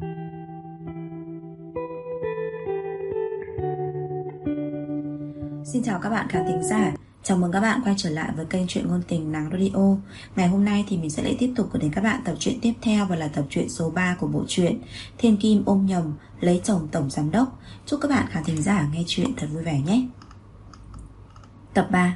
Xin chào các bạn khán thính giả. Chào mừng các bạn quay trở lại với kênh Truyện Ngôn Tình Nắng Radio. Ngày hôm nay thì mình sẽ lại tiếp tục gửi đến các bạn tập truyện tiếp theo, và là tập truyện số 3 của bộ truyện Thiên Kim ôm nhầm lấy chồng tổng giám đốc. Chúc các bạn khán thính giả nghe truyện thật vui vẻ nhé. Tập 3.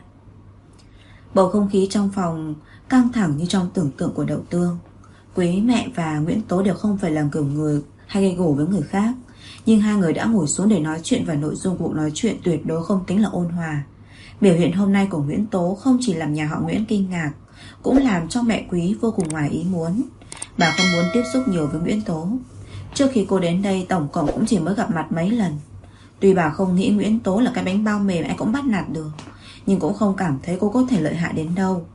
Bầu không khí trong phòng căng thẳng như trong tưởng tượng của Đậu Tương. Quý mẹ và Nguyễn Tố đều không phải làm kiểu người hay gây gổ với người khác, nhưng hai người đã ngồi xuống để nói chuyện, và nội dung cuộc nói chuyện tuyệt đối không tính là ôn hòa. Biểu hiện hôm nay của Nguyễn Tố không chỉ làm nhà họ Nguyễn kinh ngạc, cũng làm cho mẹ Quý vô cùng ngoài ý muốn. Bà không muốn tiếp xúc nhiều với Nguyễn Tố. Trước khi cô đến đây tổng cộng cũng chỉ mới gặp mặt mấy lần. Tuy bà không nghĩ Nguyễn Tố là cái bánh bao mềm ai cũng bắt nạt được, nhưng cũng không cảm thấy cô có thể lợi hại đến đâu.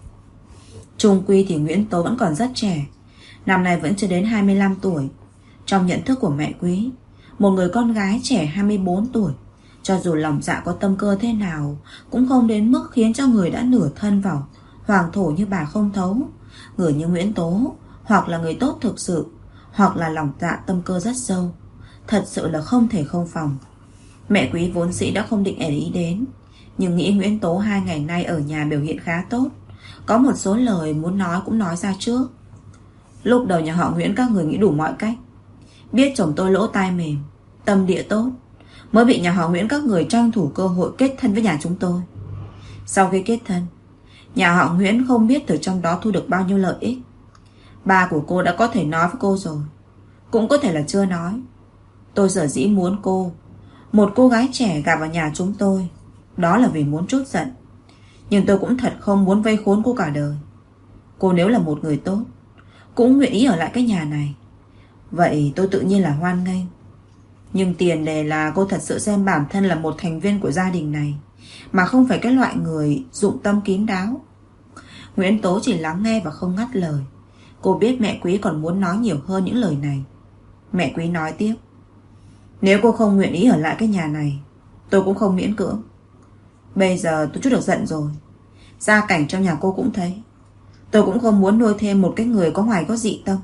Chung quy thì Nguyễn Tố vẫn còn rất trẻ, năm nay vẫn chưa đến 25 tuổi. Trong nhận thức của mẹ Quý, một người con gái trẻ 24 tuổi, cho dù lòng dạ có tâm cơ thế nào, cũng không đến mức khiến cho người đã nửa thân vào hoàng thổ như bà không thấu. Người như Nguyễn Tố hoặc là người tốt thực sự, hoặc là lòng dạ tâm cơ rất sâu, thật sự là không thể không phòng. Mẹ Quý vốn dĩ đã không định để ý đến, nhưng nghĩ Nguyễn Tố 2 ngày nay ở nhà biểu hiện khá tốt, có một số lời muốn nói cũng nói ra trước. Lúc đầu nhà họ Nguyễn các người nghĩ đủ mọi cách, biết chồng tôi lỗ tai mềm, tâm địa tốt, mới bị nhà họ Nguyễn các người tranh thủ cơ hội kết thân với nhà chúng tôi. Sau khi kết thân, nhà họ Nguyễn không biết từ trong đó thu được bao nhiêu lợi ích. Ba của cô đã có thể nói với cô rồi, cũng có thể là chưa nói. Tôi sở dĩ muốn cô, một cô gái trẻ gả vào nhà chúng tôi, đó là vì muốn trút giận. Nhưng tôi cũng thật không muốn vây khốn cô cả đời. Cô nếu là một người tốt, cũng nguyện ý ở lại cái nhà này, vậy tôi tự nhiên là hoan nghênh. Nhưng tiền đề là cô thật sự xem bản thân là một thành viên của gia đình này, mà không phải cái loại người dụng tâm kín đáo. Nguyễn Tố chỉ lắng nghe và không ngắt lời. Cô biết mẹ Quý còn muốn nói nhiều hơn những lời này. Mẹ Quý nói tiếp: nếu cô không nguyện ý ở lại cái nhà này, tôi cũng không miễn cưỡng. Bây giờ tôi chút được giận rồi, gia cảnh trong nhà cô cũng thấy, tôi cũng không muốn nuôi thêm một cái người có ngoài có dị tâm.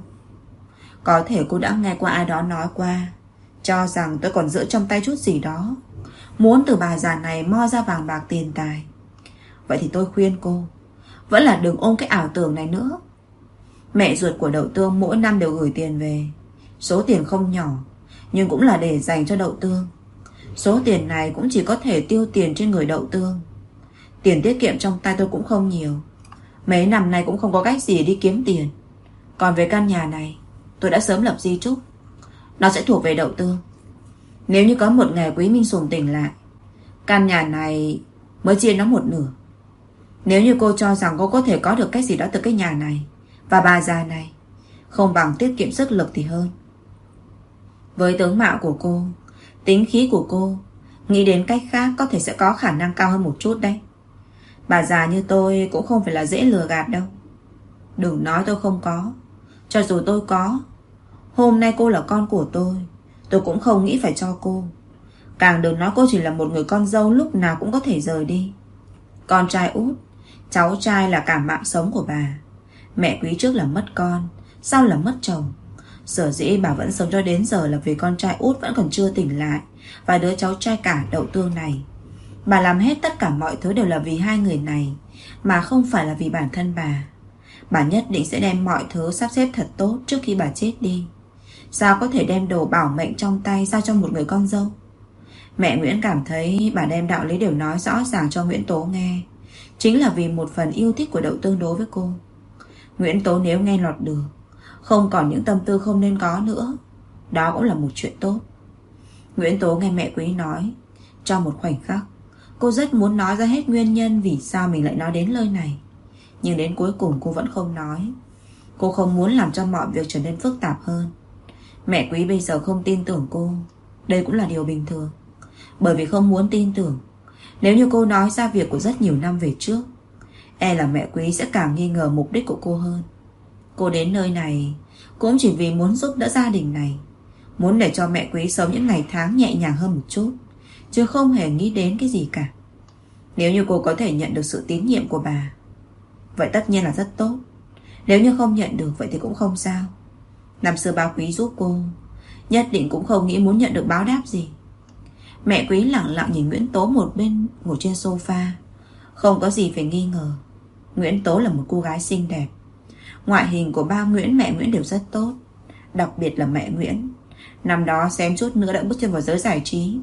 Có thể cô đã nghe qua ai đó nói qua, cho rằng tôi còn giữ trong tay chút gì đó, muốn từ bà già này mo ra vàng bạc tiền tài. Vậy thì tôi khuyên cô vẫn là đừng ôm cái ảo tưởng này nữa. Mẹ ruột của Đậu Tương mỗi năm đều gửi tiền về, số tiền không nhỏ, nhưng cũng là để dành cho Đậu Tương. Số tiền này cũng chỉ có thể tiêu tiền trên người Đậu Tương. Tiền tiết kiệm trong tay tôi cũng không nhiều, mấy năm nay cũng không có cách gì để đi kiếm tiền. Còn về căn nhà này, tôi đã sớm lập di chúc, nó sẽ thuộc về Đậu Tương. Nếu như có một ngày Quý Minh Sùng tỉnh lại, căn nhà này mới chia nó một nửa. Nếu như cô cho rằng cô có thể có được cái gì đó từ cái nhà này và bà già này, không bằng tiết kiệm sức lực thì hơn. Với tướng mạo của cô, tính khí của cô, nghĩ đến cách khác có thể sẽ có khả năng cao hơn một chút đấy. Bà già như tôi cũng không phải là dễ lừa gạt đâu. Đừng nói tôi không có, cho dù tôi có, hôm nay cô là con của tôi cũng không nghĩ phải cho cô. Càng đừng nói cô chỉ là một người con dâu lúc nào cũng có thể rời đi. Con trai út, cháu trai là cả mạng sống của bà. Mẹ Quý trước là mất con, sau là mất chồng. Sở dĩ bà vẫn sống cho đến giờ là vì con trai út vẫn còn chưa tỉnh lại, và đứa cháu trai cả Đậu Tương này. Bà làm hết tất cả mọi thứ đều là vì hai người này, mà không phải là vì bản thân bà. Bà nhất định sẽ đem mọi thứ sắp xếp thật tốt trước khi bà chết đi. Sao có thể đem đồ bảo mệnh trong tay giao cho một người con dâu? Mẹ Nguyễn cảm thấy bà đem đạo lý đều nói rõ ràng cho Nguyễn Tố nghe, chính là vì một phần yêu thích của Đậu Tương đối với cô. Nguyễn Tố nếu nghe lọt được, không còn những tâm tư không nên có nữa, đó cũng là một chuyện tốt. Nguyễn Tố nghe mẹ Quý nói, trong một khoảnh khắc cô rất muốn nói ra hết nguyên nhân vì sao mình lại nói đến lời này. Nhưng đến cuối cùng cô vẫn không nói. Cô không muốn làm cho mọi việc trở nên phức tạp hơn. Mẹ Quý bây giờ không tin tưởng cô, đây cũng là điều bình thường. Bởi vì không muốn tin tưởng, nếu như cô nói ra việc của rất nhiều năm về trước, e là mẹ Quý sẽ càng nghi ngờ mục đích của cô hơn. Cô đến nơi này cũng chỉ vì muốn giúp đỡ gia đình này, muốn để cho mẹ Quý sống những ngày tháng nhẹ nhàng hơn một chút, chứ không hề nghĩ đến cái gì cả. Nếu như cô có thể nhận được sự tín nhiệm của bà, vậy tất nhiên là rất tốt. Nếu như không nhận được, vậy thì cũng không sao. Năm xưa ba Quý giúp cô, nhất định cũng không nghĩ muốn nhận được báo đáp gì. Mẹ Quý lặng lặng nhìn Nguyễn Tố một bên ngồi trên sofa. Không có gì phải nghi ngờ, Nguyễn Tố là một cô gái xinh đẹp. Ngoại hình của ba Nguyễn, mẹ Nguyễn đều rất tốt. Đặc biệt là mẹ Nguyễn, năm đó xém chút nữa đã bước chân vào giới giải trí.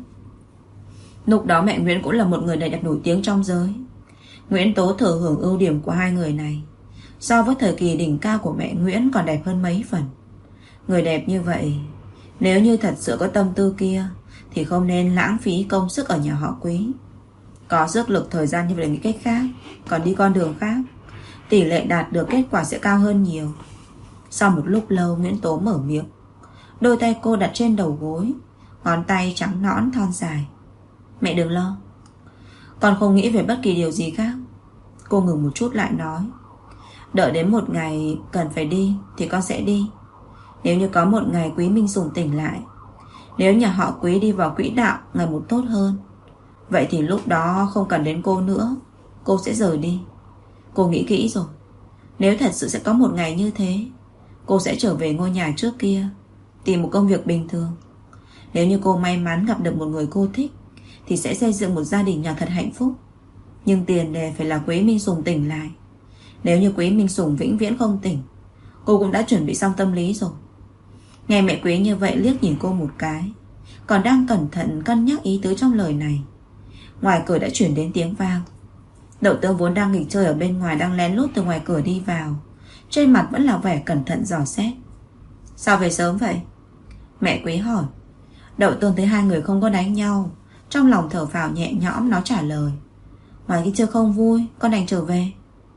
Lúc đó mẹ Nguyễn cũng là một người đẹp nổi tiếng trong giới. Nguyễn Tố thừa hưởng ưu điểm của hai người này. So với thời kỳ đỉnh cao của mẹ Nguyễn còn đẹp hơn mấy phần. Người đẹp như vậy, nếu như thật sự có tâm tư kia thì không nên lãng phí công sức ở nhà họ Quý. Có sức lực thời gian như vậy nghĩ cách khác, còn đi con đường khác, tỷ lệ đạt được kết quả sẽ cao hơn nhiều. Sau một lúc lâu, Nguyễn Tố mở miệng. Đôi tay cô đặt trên đầu gối, ngón tay trắng nõn thon dài. Mẹ đừng lo, con không nghĩ về bất kỳ điều gì khác. Cô ngừng một chút lại nói, đợi đến một ngày cần phải đi thì con sẽ đi. Nếu như có một ngày Quý Minh Sùng tỉnh lại, nếu nhà họ Quý đi vào quỹ đạo ngày một tốt hơn, vậy thì lúc đó không cần đến cô nữa, cô sẽ rời đi. Cô nghĩ kỹ rồi, nếu thật sự sẽ có một ngày như thế, cô sẽ trở về ngôi nhà trước kia, tìm một công việc bình thường. Nếu như cô may mắn gặp được một người cô thích, thì sẽ xây dựng một gia đình nhỏ thật hạnh phúc. Nhưng tiền đề phải là Quý Minh Sùng tỉnh lại. Nếu như Quý Minh Sùng vĩnh viễn không tỉnh, cô cũng đã chuẩn bị xong tâm lý rồi. Nghe mẹ Quý như vậy liếc nhìn cô một cái, còn đang cẩn thận cân nhắc ý tứ trong lời này. Ngoài cửa đã chuyển đến tiếng vang. Đậu Tương vốn đang nghỉ chơi ở bên ngoài đang lén lút từ ngoài cửa đi vào, trên mặt vẫn là vẻ cẩn thận dò xét. Sao về sớm vậy? Mẹ Quý hỏi. Đậu Tương thấy hai người không có đánh nhau, trong lòng thở phào nhẹ nhõm, nó trả lời. Ngoài cái chơi không vui, con đành trở về.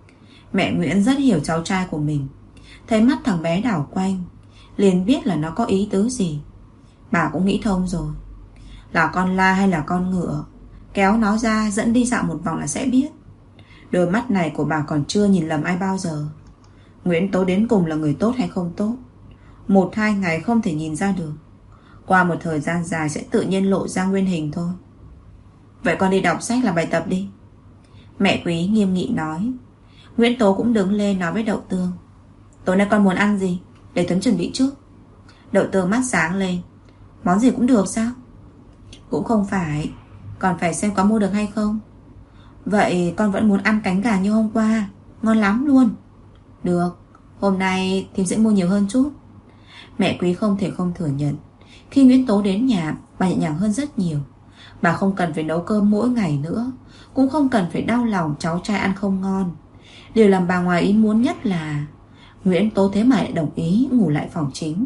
Mẹ Nguyễn rất hiểu cháu trai của mình, thấy mắt thằng bé đảo quanh, liền biết là nó có ý tứ gì. Bà cũng nghĩ thông rồi, là con la hay là con ngựa, kéo nó ra dẫn đi dạo một vòng là sẽ biết. Đôi mắt này của bà còn chưa nhìn lầm ai bao giờ. Nguyễn Tố đến cùng là người tốt hay không tốt, 1-2 ngày không thể nhìn ra được, qua một thời gian dài sẽ tự nhiên lộ ra nguyên hình thôi. Vậy con đi đọc sách làm bài tập đi, mẹ Quý nghiêm nghị nói. Nguyễn Tố cũng đứng lên nói với Đậu Tương. Tối nay con muốn ăn gì, để Tuấn chuẩn bị trước. Đậu Tương mắt sáng lên. Món gì cũng được sao? Cũng không phải, còn phải xem có mua được hay không. Vậy con vẫn muốn ăn cánh gà như hôm qua, ngon lắm luôn. Được, hôm nay thím sẽ mua nhiều hơn chút. Mẹ Quý không thể không thừa nhận, khi Nguyễn Tố đến nhà, bà nhẹ nhàng hơn rất nhiều. Bà không cần phải nấu cơm mỗi ngày nữa, cũng không cần phải đau lòng cháu trai ăn không ngon. Điều làm bà ngoài ý muốn nhất là Nguyễn Tố thế mà lại đồng ý ngủ lại phòng chính.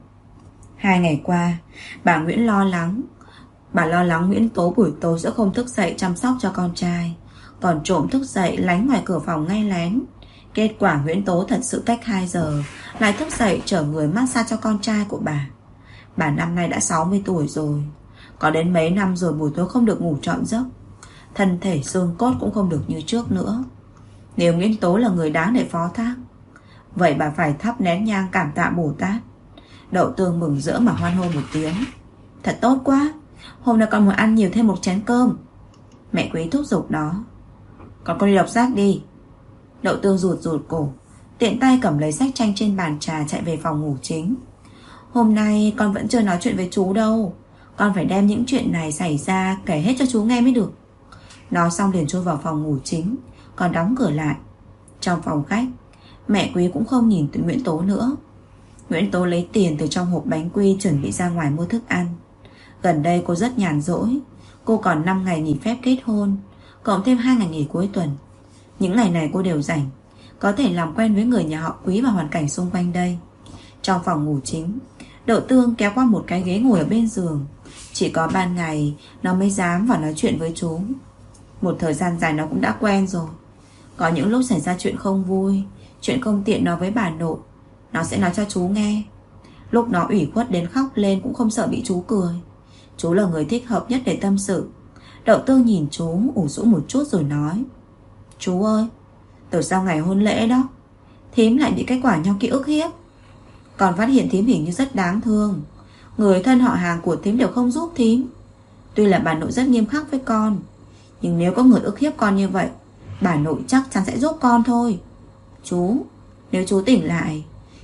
2 ngày qua, bà Nguyễn lo lắng. Bà lo lắng Nguyễn Tố buổi tối sẽ không thức dậy chăm sóc cho con trai, còn trộm thức dậy lánh ngoài cửa phòng ngay lén. Kết quả Nguyễn Tố thật sự cách 2 giờ lại thức dậy chở người massage cho con trai của bà. Bà năm nay đã 60 tuổi rồi, có đến mấy năm rồi buổi tối không được ngủ trọn giấc, thân thể xương cốt cũng không được như trước nữa. Nếu Nguyễn Tố là người đáng để phó thác, vậy bà phải thắp nén nhang cảm tạ Bồ Tát. Đậu Tương mừng rỡ mà hoan hô một tiếng. Thật tốt quá, hôm nay con muốn ăn nhiều thêm một chén cơm. Mẹ Quý thúc giục nó. Con đi đọc sách đi. Đậu Tương rụt cổ, tiện tay cầm lấy sách tranh trên bàn trà chạy về phòng ngủ chính. Hôm nay con vẫn chưa nói chuyện với chú đâu, con phải đem những chuyện này xảy ra kể hết cho chú nghe mới được. Nói xong liền chui vào phòng ngủ chính, còn đóng cửa lại. Trong phòng khách, mẹ Quý cũng không nhìn tới Nguyễn Tố nữa. Nguyễn Tố lấy tiền từ trong hộp bánh quy chuẩn bị ra ngoài mua thức ăn. Gần đây cô rất nhàn rỗi, cô còn 5 ngày nghỉ phép kết hôn, cộng thêm 2 ngày nghỉ cuối tuần. Những ngày này cô đều rảnh, có thể làm quen với người nhà họ Quý và hoàn cảnh xung quanh đây. Trong phòng ngủ chính, Đậu Tương kéo qua một cái ghế ngồi ở bên giường. Chỉ có ban ngày nó mới dám vào nói chuyện với chú. Một thời gian dài nó cũng đã quen rồi. Có những lúc xảy ra chuyện không vui, chuyện không tiện nói với bà nội, nó sẽ nói cho chú nghe. Lúc nó ủy khuất đến khóc lên cũng không sợ bị chú cười. Chú là người thích hợp nhất để tâm sự. Đậu Tương nhìn chú ủ rũ một chút rồi nói. Chú ơi, từ sau ngày hôn lễ đó, thím lại bị cái quả nho kia ức hiếp. Còn phát hiện thím hình như rất đáng thương, người thân họ hàng của thím đều không giúp thím. Tuy là bà nội rất nghiêm khắc với con, nhưng nếu có người ức hiếp con như vậy, bà nội chắc chắn sẽ giúp con thôi. Chú, nếu chú tỉnh lại,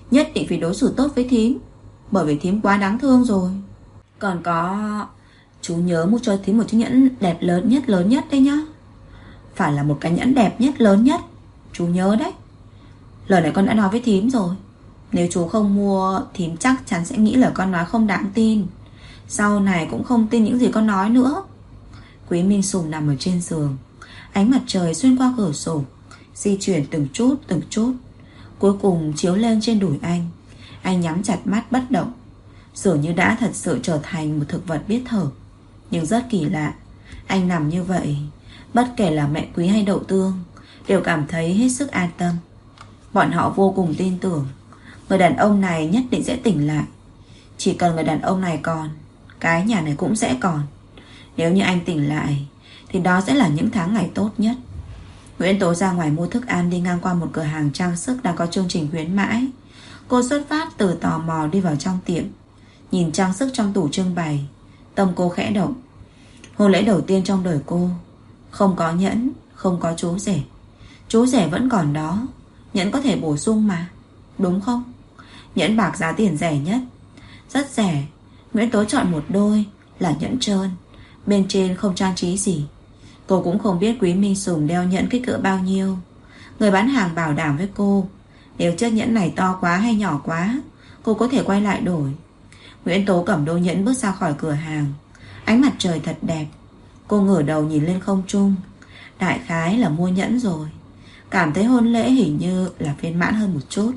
nhất định phải đối xử tốt với thím, bởi vì thím quá đáng thương rồi. Còn có, chú nhớ mua cho thím một chiếc nhẫn đẹp lớn nhất đấy nhá. Phải là một cái nhẫn đẹp nhất, lớn nhất. Chú nhớ đấy. Lời này con đã nói với thím rồi. Nếu chú không mua, thím chắc chắn sẽ nghĩ là con nói không đáng tin. Sau này cũng không tin những gì con nói nữa. Quý Minh Sùng nằm ở trên giường. Ánh mặt trời xuyên qua cửa sổ, di chuyển từng chút, cuối cùng chiếu lên trên đùi anh. Anh nhắm chặt mắt bất động, dường như đã thật sự trở thành một thực vật biết thở. Nhưng rất kỳ lạ, anh nằm như vậy, bất kể là mẹ Quý hay Đậu Tương đều cảm thấy hết sức an tâm. Bọn họ vô cùng tin tưởng người đàn ông này nhất định sẽ tỉnh lại. Chỉ cần người đàn ông này còn, cái nhà này cũng sẽ còn. Nếu như anh tỉnh lại thì đó sẽ là những tháng ngày tốt nhất. Nguyễn Tố ra ngoài mua thức ăn, đi ngang qua một cửa hàng trang sức đang có chương trình khuyến mãi. Cô xuất phát từ tò mò đi vào trong tiệm, nhìn trang sức trong tủ trưng bày, tâm cô khẽ động. Hôn lễ đầu tiên trong đời cô, không có nhẫn, không có chú rể. Chú rể vẫn còn đó, nhẫn có thể bổ sung mà, đúng không? Nhẫn bạc giá tiền rẻ nhất, rất rẻ. Nguyễn Tố chọn một đôi là nhẫn trơn, bên trên không trang trí gì. Cô cũng không biết Quý Minh Sùng đeo nhẫn kích cỡ bao nhiêu. Người bán hàng bảo đảm với cô, nếu chiếc nhẫn này to quá hay nhỏ quá, cô có thể quay lại đổi. Nguyễn Tố cầm đôi nhẫn bước ra khỏi cửa hàng. Ánh mặt trời thật đẹp. Cô ngửa đầu nhìn lên không trung. Đại khái là mua nhẫn rồi. Cảm thấy hôn lễ hình như là viên mãn hơn một chút.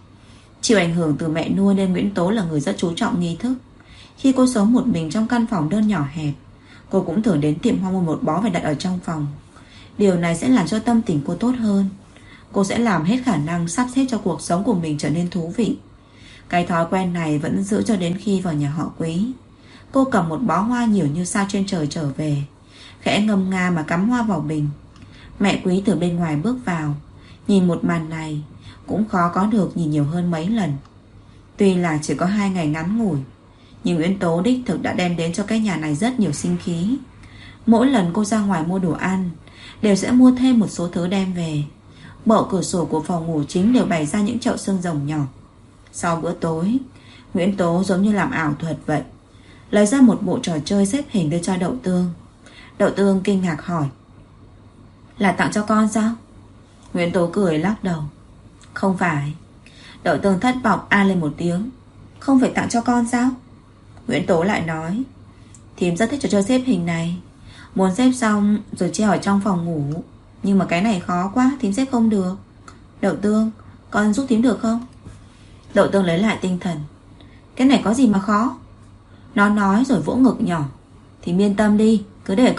Chịu ảnh hưởng từ mẹ nuôi nên Nguyễn Tố là người rất chú trọng nghi thức. Khi cô sống một mình trong căn phòng đơn nhỏ hẹp, cô cũng thường đến tiệm hoa mua một bó về đặt ở trong phòng. Điều này sẽ làm cho tâm tình cô tốt hơn. Cô sẽ làm hết khả năng sắp xếp cho cuộc sống của mình trở nên thú vị. Cái thói quen này vẫn giữ cho đến khi vào nhà họ Quý. Cô cầm một bó hoa nhiều như sao trên trời trở về, khẽ ngâm nga mà cắm hoa vào bình. Mẹ Quý từ bên ngoài bước vào, nhìn một màn này cũng khó có được nhìn nhiều hơn mấy lần. Tuy là chỉ có 2 ngày ngắn ngủi, nhưng Nguyễn Tố đích thực đã đem đến cho cái nhà này rất nhiều sinh khí. Mỗi lần cô ra ngoài mua đồ ăn, đều sẽ mua thêm một số thứ đem về. Bộ cửa sổ của phòng ngủ chính đều bày ra những chậu xương rồng nhỏ. Sau bữa tối, Nguyễn Tố giống như làm ảo thuật vậy, lấy ra một bộ trò chơi xếp hình đưa cho Đậu Tương. Đậu Tương kinh ngạc hỏi, là tặng cho con sao? Nguyễn Tố cười lắc đầu, không phải. Đậu Tương thất vọng a lên một tiếng, không phải tặng cho con sao? Nguyễn Tố lại nói, thím rất thích trò chơi xếp hình này, muốn xếp xong rồi treo ở trong phòng ngủ, nhưng mà cái này khó quá, thím xếp không được. Đậu Tương, con giúp thím được không? Đậu Tương lấy lại tinh thần, cái này có gì mà khó? Nó nói rồi vỗ ngực nhỏ, thím yên tâm đi, cứ để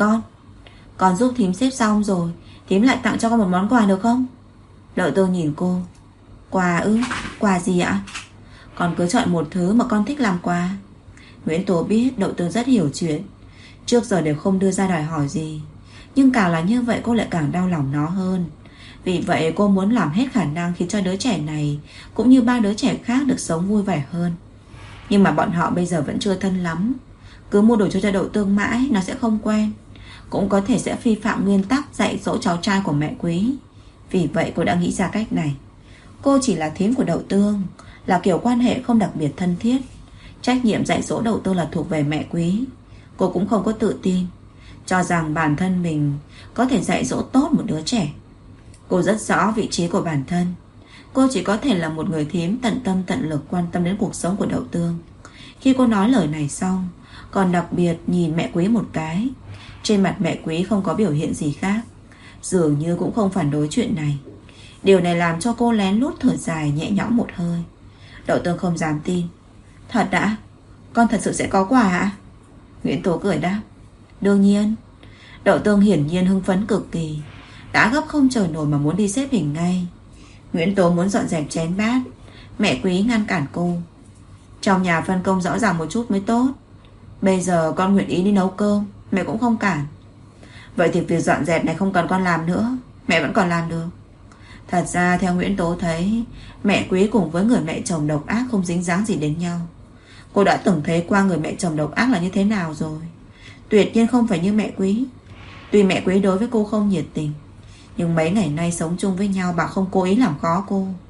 con giúp thím xếp xong rồi, thím lại tặng cho con một món quà được không? Đậu Tương nhìn cô, quà ư? Quà gì ạ? Con cứ chọn một thứ mà con thích làm quà. Nguyễn Tố biết Đậu Tương rất hiểu chuyện, trước giờ đều không đưa ra đòi hỏi gì, nhưng càng là như vậy cô lại càng đau lòng nó hơn. Vì vậy cô muốn làm hết khả năng khiến cho đứa trẻ này cũng như 3 đứa trẻ khác được sống vui vẻ hơn. Nhưng mà bọn họ bây giờ vẫn chưa thân lắm, cứ mua đồ cho Đậu Tương mãi nó sẽ không quen, cũng có thể sẽ vi phạm nguyên tắc dạy dỗ cháu trai của mẹ Quý. Vì vậy cô đã nghĩ ra cách này. Cô chỉ là thím của Đậu Tương, là kiểu quan hệ không đặc biệt thân thiết. Trách nhiệm dạy dỗ Đậu Tương là thuộc về mẹ Quý. Cô cũng không có tự tin, cho rằng bản thân mình có thể dạy dỗ tốt một đứa trẻ. Cô rất rõ vị trí của bản thân. Cô chỉ có thể là một người thím tận tâm tận lực quan tâm đến cuộc sống của Đậu Tương. Khi cô nói lời này xong, còn đặc biệt nhìn mẹ Quý một cái. Trên mặt mẹ Quý không có biểu hiện gì khác, dường như cũng không phản đối chuyện này. Điều này làm cho cô lén lút thở dài nhẹ nhõm một hơi. Đậu Tương không dám tin. Thật đã? Con thật sự sẽ có quà hả? Nguyễn Tố cười đáp, đương nhiên. Đậu Tương hiển nhiên hưng phấn cực kỳ, đã gấp không chờ nổi mà muốn đi xếp hình ngay. Nguyễn Tố muốn dọn dẹp chén bát, mẹ Quý ngăn cản cô. Trong nhà phân công rõ ràng một chút mới tốt. Bây giờ con nguyện ý đi nấu cơm, mẹ cũng không cản. Vậy thì việc dọn dẹp này không cần con làm nữa, mẹ vẫn còn làm được. Thật ra theo Nguyễn Tố thấy, mẹ Quý cùng với người mẹ chồng độc ác không dính dáng gì đến nhau. Cô đã từng thấy qua người mẹ chồng độc ác là như thế nào rồi. Tuyệt nhiên không phải như mẹ Quý. Tuy mẹ Quý đối với cô không nhiệt tình, nhưng mấy ngày nay sống chung với nhau bà không cố ý làm khó cô.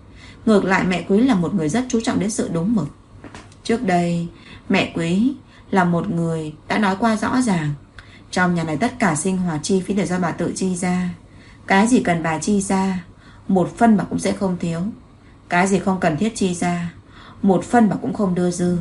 Ngược lại mẹ Quý là một người rất chú trọng đến sự đúng mực. Trước đây mẹ Quý là một người đã nói qua rõ ràng, trong nhà này tất cả sinh hoạt chi phí đều do bà tự chi ra. Cái gì cần bà chi ra, một phân bà cũng sẽ không thiếu. Cái gì không cần thiết chi ra, một phân bà cũng không đưa dư.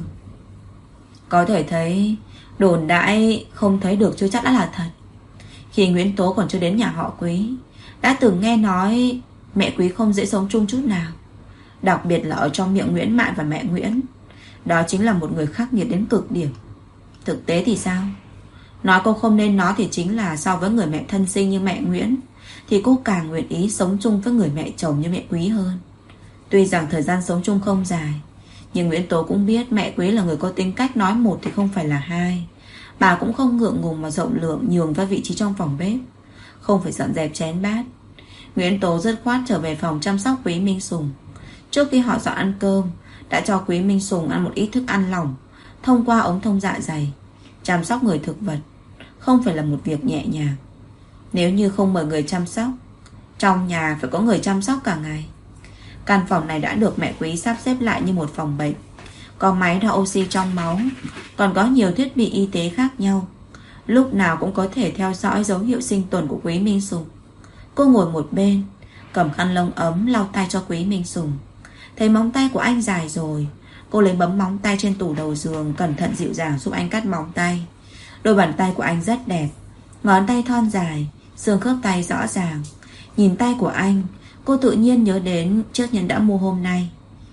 Có thể thấy đồn đãi không thấy được chưa chắc đã là thật. Khi Nguyễn Tố còn chưa đến nhà họ Quý, đã từng nghe nói mẹ Quý không dễ sống chung chút nào. Đặc biệt là ở trong miệng Nguyễn Mạn và mẹ Nguyễn, đó chính là một người khắc nghiệt đến cực điểm. Thực tế thì sao? Nói cô không nên nói thì chính là so với người mẹ thân sinh như mẹ Nguyễn, thì cô càng nguyện ý sống chung với người mẹ chồng như mẹ Quý hơn. Tuy rằng thời gian sống chung không dài, nhưng Nguyễn Tố cũng biết mẹ Quý là người có tính cách nói một thì không phải là hai. Bà cũng không ngượng ngùng mà rộng lượng nhường ra vị trí trong phòng bếp, không phải dọn dẹp chén bát. Nguyễn Tố dứt khoát trở về phòng chăm sóc Quý Minh Sùng. Trước khi họ dọn ăn cơm, đã cho Quý Minh Sùng ăn một ít thức ăn lỏng thông qua ống thông dạ dày. Chăm sóc người thực vật không phải là một việc nhẹ nhàng. Nếu như không mời người chăm sóc, trong nhà phải có người chăm sóc cả ngày. Căn phòng này đã được mẹ Quý sắp xếp lại như một phòng bệnh. Có máy đo oxy trong máu, còn có nhiều thiết bị y tế khác nhau. Lúc nào cũng có thể theo dõi dấu hiệu sinh tồn của Quý Minh Sùng. Cô ngồi một bên, cầm khăn lông ấm lau tay cho Quý Minh Sùng. Thấy móng tay của anh dài rồi, cô lấy bấm móng tay trên tủ đầu giường, cẩn thận dịu dàng giúp anh cắt móng tay. Đôi bàn tay của anh rất đẹp, ngón tay thon dài, xương khớp tay rõ ràng. Nhìn tay của anh, cô tự nhiên nhớ đến chiếc nhẫn đã mua hôm nay.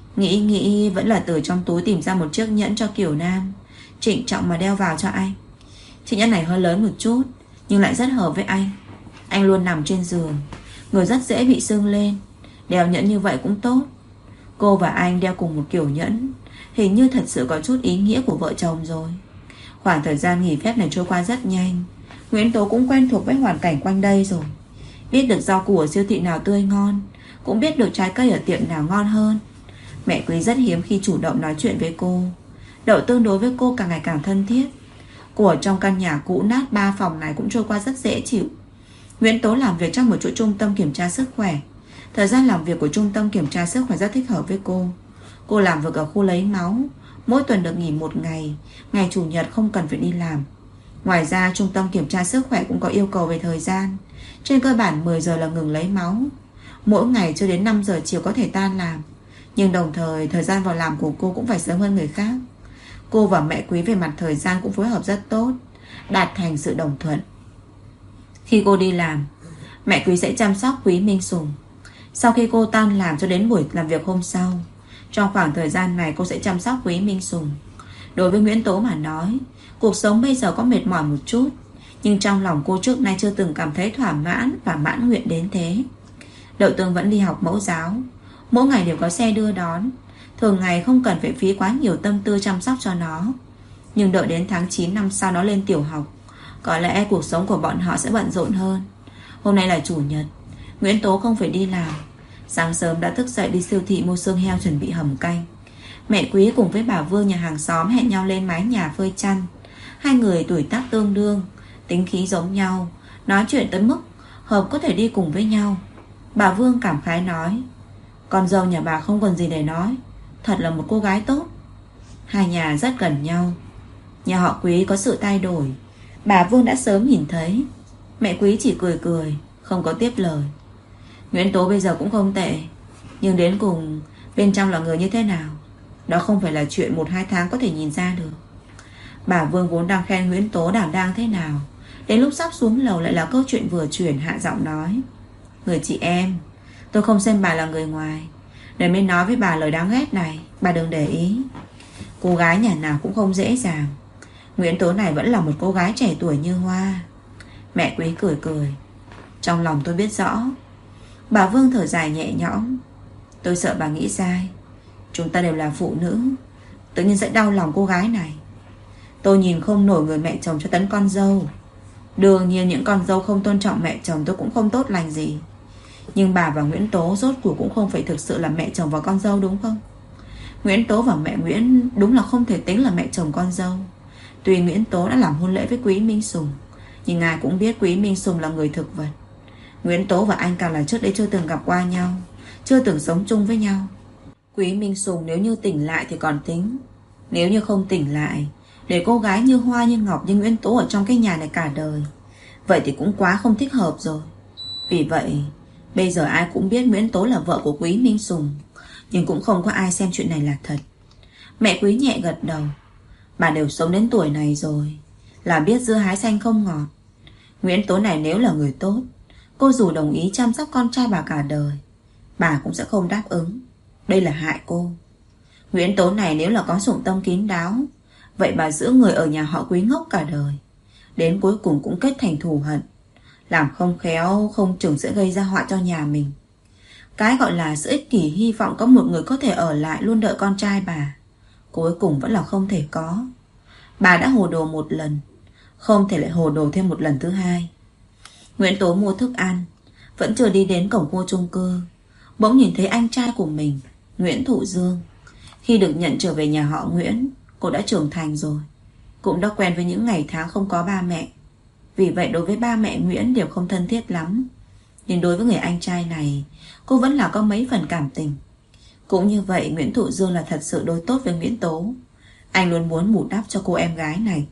Nghĩ vẫn là từ trong túi tìm ra một chiếc nhẫn cho Kiều Nam, trịnh trọng mà đeo vào cho anh. Chiếc nhẫn này hơi lớn một chút, nhưng lại rất hợp với anh. Anh luôn nằm trên giường, người rất dễ bị sưng lên, đeo nhẫn như vậy cũng tốt. Cô và anh đeo cùng một kiểu nhẫn, hình như thật sự có chút ý nghĩa của vợ chồng rồi. Khoảng thời gian nghỉ phép này trôi qua rất nhanh. Nguyễn Tố cũng quen thuộc với hoàn cảnh quanh đây rồi, biết được rau củ ở siêu thị nào tươi ngon, cũng biết được trái cây ở tiệm nào ngon hơn. Mẹ Quý rất hiếm khi chủ động nói chuyện với cô. Đậu tương đối với cô càng ngày càng thân thiết. Cô ở trong căn nhà cũ nát 3 phòng này cũng trôi qua rất dễ chịu. Nguyễn Tố làm việc trong một chỗ trung tâm kiểm tra sức khỏe. Thời gian làm việc của trung tâm kiểm tra sức khỏe rất thích hợp với cô. Cô làm việc ở khu lấy máu, mỗi tuần được nghỉ một ngày, ngày chủ nhật không cần phải đi làm. Ngoài ra trung tâm kiểm tra sức khỏe cũng có yêu cầu về thời gian. Trên cơ bản 10 giờ là ngừng lấy máu. Mỗi ngày cho đến 5 giờ chiều có thể tan làm. Nhưng đồng thời thời gian vào làm của cô cũng phải sớm hơn người khác. Cô và mẹ Quý về mặt thời gian cũng phối hợp rất tốt, đạt thành sự đồng thuận. Khi cô đi làm, mẹ Quý sẽ chăm sóc Quý Minh Sùng. Sau khi cô tan làm cho đến buổi làm việc hôm sau, trong khoảng thời gian này cô sẽ chăm sóc Quý Minh Sùng. Đối với Nguyễn Tố mà nói, cuộc sống bây giờ có mệt mỏi một chút, nhưng trong lòng cô trước nay chưa từng cảm thấy thỏa mãn và mãn nguyện đến thế. Đậu Tương vẫn đi học mẫu giáo, mỗi ngày đều có xe đưa đón, thường ngày không cần phải phí quá nhiều tâm tư chăm sóc cho nó. Nhưng đợi đến tháng 9 năm sau nó lên tiểu học, có lẽ cuộc sống của bọn họ sẽ bận rộn hơn. Hôm nay là chủ nhật, Nguyễn Tố không phải đi làm. Sáng sớm đã thức dậy đi siêu thị mua xương heo chuẩn bị hầm canh. Mẹ Quý cùng với bà Vương nhà hàng xóm hẹn nhau lên mái nhà phơi chăn. Hai người tuổi tác tương đương, tính khí giống nhau, nói chuyện tới mức hợp có thể đi cùng với nhau. Bà Vương cảm khái nói: con dâu nhà bà không còn gì để nói, thật là một cô gái tốt. Hai nhà rất gần nhau. Nhà họ Quý có sự thay đổi, bà Vương đã sớm nhìn thấy. Mẹ Quý chỉ cười cười, không có tiếp lời. Nguyễn Tố bây giờ cũng không tệ, nhưng đến cùng bên trong là người như thế nào, đó không phải là chuyện 1-2 tháng có thể nhìn ra được. Bà Vương vốn đang khen Nguyễn Tố đảm đang thế nào, đến lúc sắp xuống lầu lại là câu chuyện vừa chuyển, hạ giọng nói: người chị em, tôi không xem bà là người ngoài, nên mới nói với bà lời đáng ghét này. Bà đừng để ý. Cô gái nhà nào cũng không dễ dàng. Nguyễn Tố này vẫn là một cô gái trẻ tuổi như hoa. Mẹ Quý cười cười: trong lòng tôi biết rõ. Bà Vương thở dài nhẹ nhõm: tôi sợ bà nghĩ sai. Chúng ta đều là phụ nữ, tự nhiên sẽ đau lòng cô gái này. Tôi nhìn không nổi người mẹ chồng cho tấn con dâu. Đương nhiên những con dâu không tôn trọng mẹ chồng tôi cũng không tốt lành gì. Nhưng bà và Nguyễn Tố rốt cuộc cũng không phải thực sự là mẹ chồng và con dâu, đúng không? Nguyễn Tố và mẹ Nguyễn đúng là không thể tính là mẹ chồng con dâu. Tuy Nguyễn Tố đã làm hôn lễ với Quý Minh Sùng, nhưng ai cũng biết Quý Minh Sùng là người thực vật. Nguyễn Tố và anh càng là trước đây chưa từng gặp qua nhau, chưa từng sống chung với nhau. Quý Minh Sùng nếu như tỉnh lại thì còn tính, nếu như không tỉnh lại, để cô gái như hoa như ngọc như Nguyễn Tố ở trong cái nhà này cả đời, vậy thì cũng quá không thích hợp rồi. Vì vậy bây giờ ai cũng biết Nguyễn Tố là vợ của Quý Minh Sùng, nhưng cũng không có ai xem chuyện này là thật. Mẹ Quý nhẹ gật đầu. Bà đều sống đến tuổi này rồi, là biết dưa hái xanh không ngọt. Nguyễn Tố này nếu là người tốt, cô dù đồng ý chăm sóc con trai bà cả đời, bà cũng sẽ không đáp ứng. Đây là hại cô. Nguyễn Tố này nếu là có dụng tâm kín đáo, vậy bà giữ người ở nhà họ Quý ngốc cả đời, đến cuối cùng cũng kết thành thù hận. Làm không khéo không chừng sẽ gây ra họa cho nhà mình. Cái gọi là sự ích kỷ hy vọng có một người có thể ở lại luôn đợi con trai bà, cuối cùng vẫn là không thể có. Bà đã hồ đồ một lần, không thể lại hồ đồ thêm một lần thứ hai. Nguyễn Tố mua thức ăn, vẫn chưa đi đến cổng khu chung cư, bỗng nhìn thấy anh trai của mình, Nguyễn Thụ Dương. Khi được nhận trở về nhà họ Nguyễn, cô đã trưởng thành rồi, cũng đã quen với những ngày tháng không có ba mẹ. Vì vậy đối với ba mẹ Nguyễn đều không thân thiết lắm, nhưng đối với người anh trai này, cô vẫn là có mấy phần cảm tình. Cũng như vậy, Nguyễn Thụ Dương là thật sự đối tốt với Nguyễn Tố. Anh luôn muốn bù đắp cho cô em gái này.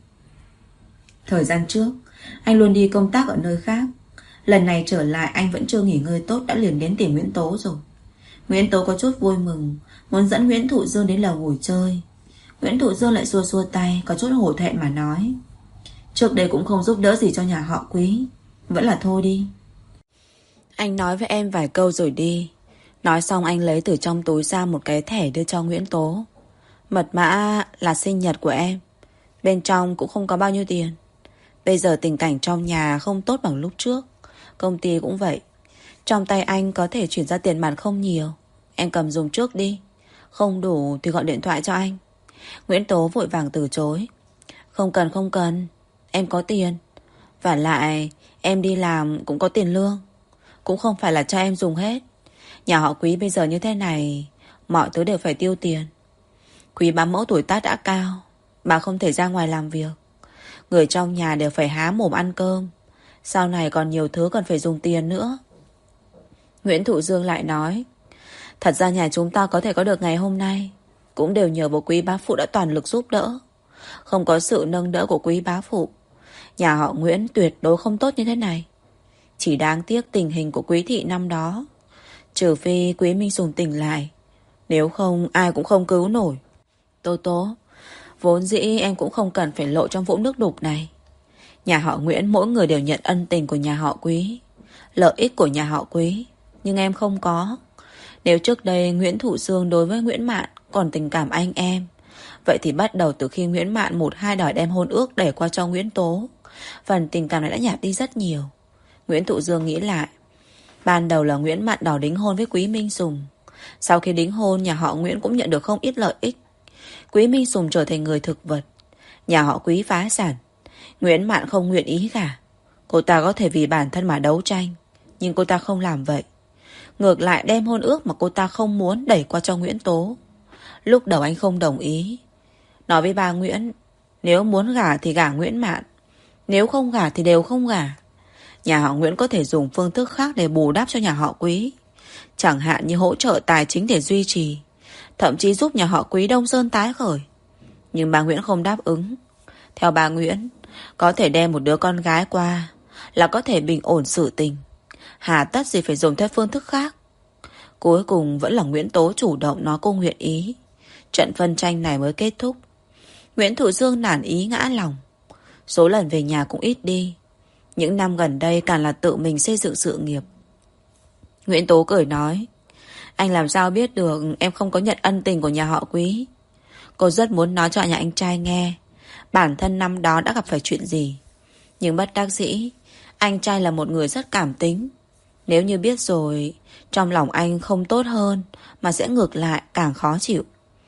Thời gian trước, anh luôn đi công tác ở nơi khác. Lần này trở lại anh vẫn chưa nghỉ ngơi tốt đã liền đến tìm Nguyễn Tố rồi. Nguyễn Tố có chút vui mừng, muốn dẫn Nguyễn Thụ Dương đến lầu ngồi chơi. Nguyễn Thụ Dương lại xua xua tay, có chút hổ thẹn mà nói: trước đây cũng không giúp đỡ gì cho nhà họ Quý, vẫn là thôi đi. Anh nói với em vài câu rồi đi. Nói xong anh lấy từ trong túi ra một cái thẻ đưa cho Nguyễn Tố. Mật mã là sinh nhật của em, bên trong cũng không có bao nhiêu tiền. Bây giờ tình cảnh trong nhà không tốt bằng lúc trước, công ty cũng vậy. Trong tay anh có thể chuyển ra tiền mặt không nhiều, em cầm dùng trước đi, không đủ thì gọi điện thoại cho anh. Nguyễn Tố vội vàng từ chối. Không cần, em có tiền. Và lại em đi làm cũng có tiền lương, cũng không phải là cho em dùng hết. Nhà họ Quý bây giờ như thế này, mọi thứ đều phải tiêu tiền. Quý bám mẫu tuổi tác đã cao, bà không thể ra ngoài làm việc. Người trong nhà đều phải há mồm ăn cơm, sau này còn nhiều thứ còn phải dùng tiền nữa. Nguyễn Thụ Dương lại nói: thật ra nhà chúng ta có thể có được ngày hôm nay cũng đều nhờ vào Quý bá phụ đã toàn lực giúp đỡ. Không có sự nâng đỡ của Quý bá phụ, nhà họ Nguyễn tuyệt đối không tốt như thế này. Chỉ đáng tiếc tình hình của Quý thị năm đó, trừ phi Quý Minh Sùng tỉnh lại, nếu không ai cũng không cứu nổi. Tố Tố, vốn dĩ em cũng không cần phải lộ trong vũng nước đục này. Nhà họ Nguyễn mỗi người đều nhận ân tình của nhà họ Quý, lợi ích của nhà họ Quý, nhưng em không có. Nếu trước đây Nguyễn Thụ Dương đối với Nguyễn Mạn còn tình cảm anh em, vậy thì bắt đầu từ khi Nguyễn Mạn 1-2 đòi đem hôn ước để qua cho Nguyễn Tố, phần tình cảm này đã nhạt đi rất nhiều. Nguyễn Thụ Dương nghĩ lại, ban đầu là Nguyễn Mạn đòi đính hôn với Quý Minh Sùng. Sau khi đính hôn, nhà họ Nguyễn cũng nhận được không ít lợi ích. Quý Minh Sùng trở thành người thực vật, nhà họ Quý phá sản. Nguyễn Mạn không nguyện ý cả. Cô ta có thể vì bản thân mà đấu tranh, nhưng cô ta không làm vậy. Ngược lại đem hôn ước mà cô ta không muốn đẩy qua cho Nguyễn Tố. Lúc đầu anh không đồng ý, nói với bà Nguyễn, nếu muốn gả thì gả Nguyễn Mạn, nếu không gả thì đều không gả. Nhà họ Nguyễn có thể dùng phương thức khác để bù đắp cho nhà họ Quý, chẳng hạn như hỗ trợ tài chính để duy trì, thậm chí giúp nhà họ Quý Đông Sơn tái khởi. Nhưng bà Nguyễn không đáp ứng. Theo bà Nguyễn, có thể đem một đứa con gái qua là có thể bình ổn sự tình, hà tất gì phải dùng theo phương thức khác. Cuối cùng vẫn là Nguyễn Tố chủ động nói cô nguyện ý. Trận phân tranh này mới kết thúc. Nguyễn Thụ Dương nản ý ngã lòng, số lần về nhà cũng ít đi. Những năm gần đây càng là tự mình xây dựng sự nghiệp. Nguyễn Tố cười nói: anh làm sao biết được em không có nhận ân tình của nhà họ Quý. Cô rất muốn nói cho nhà anh trai nghe bản thân năm đó đã gặp phải chuyện gì, nhưng bất đắc dĩ, anh trai là một người rất cảm tính. Nếu như biết rồi, trong lòng anh không tốt hơn, mà sẽ ngược lại càng khó chịu.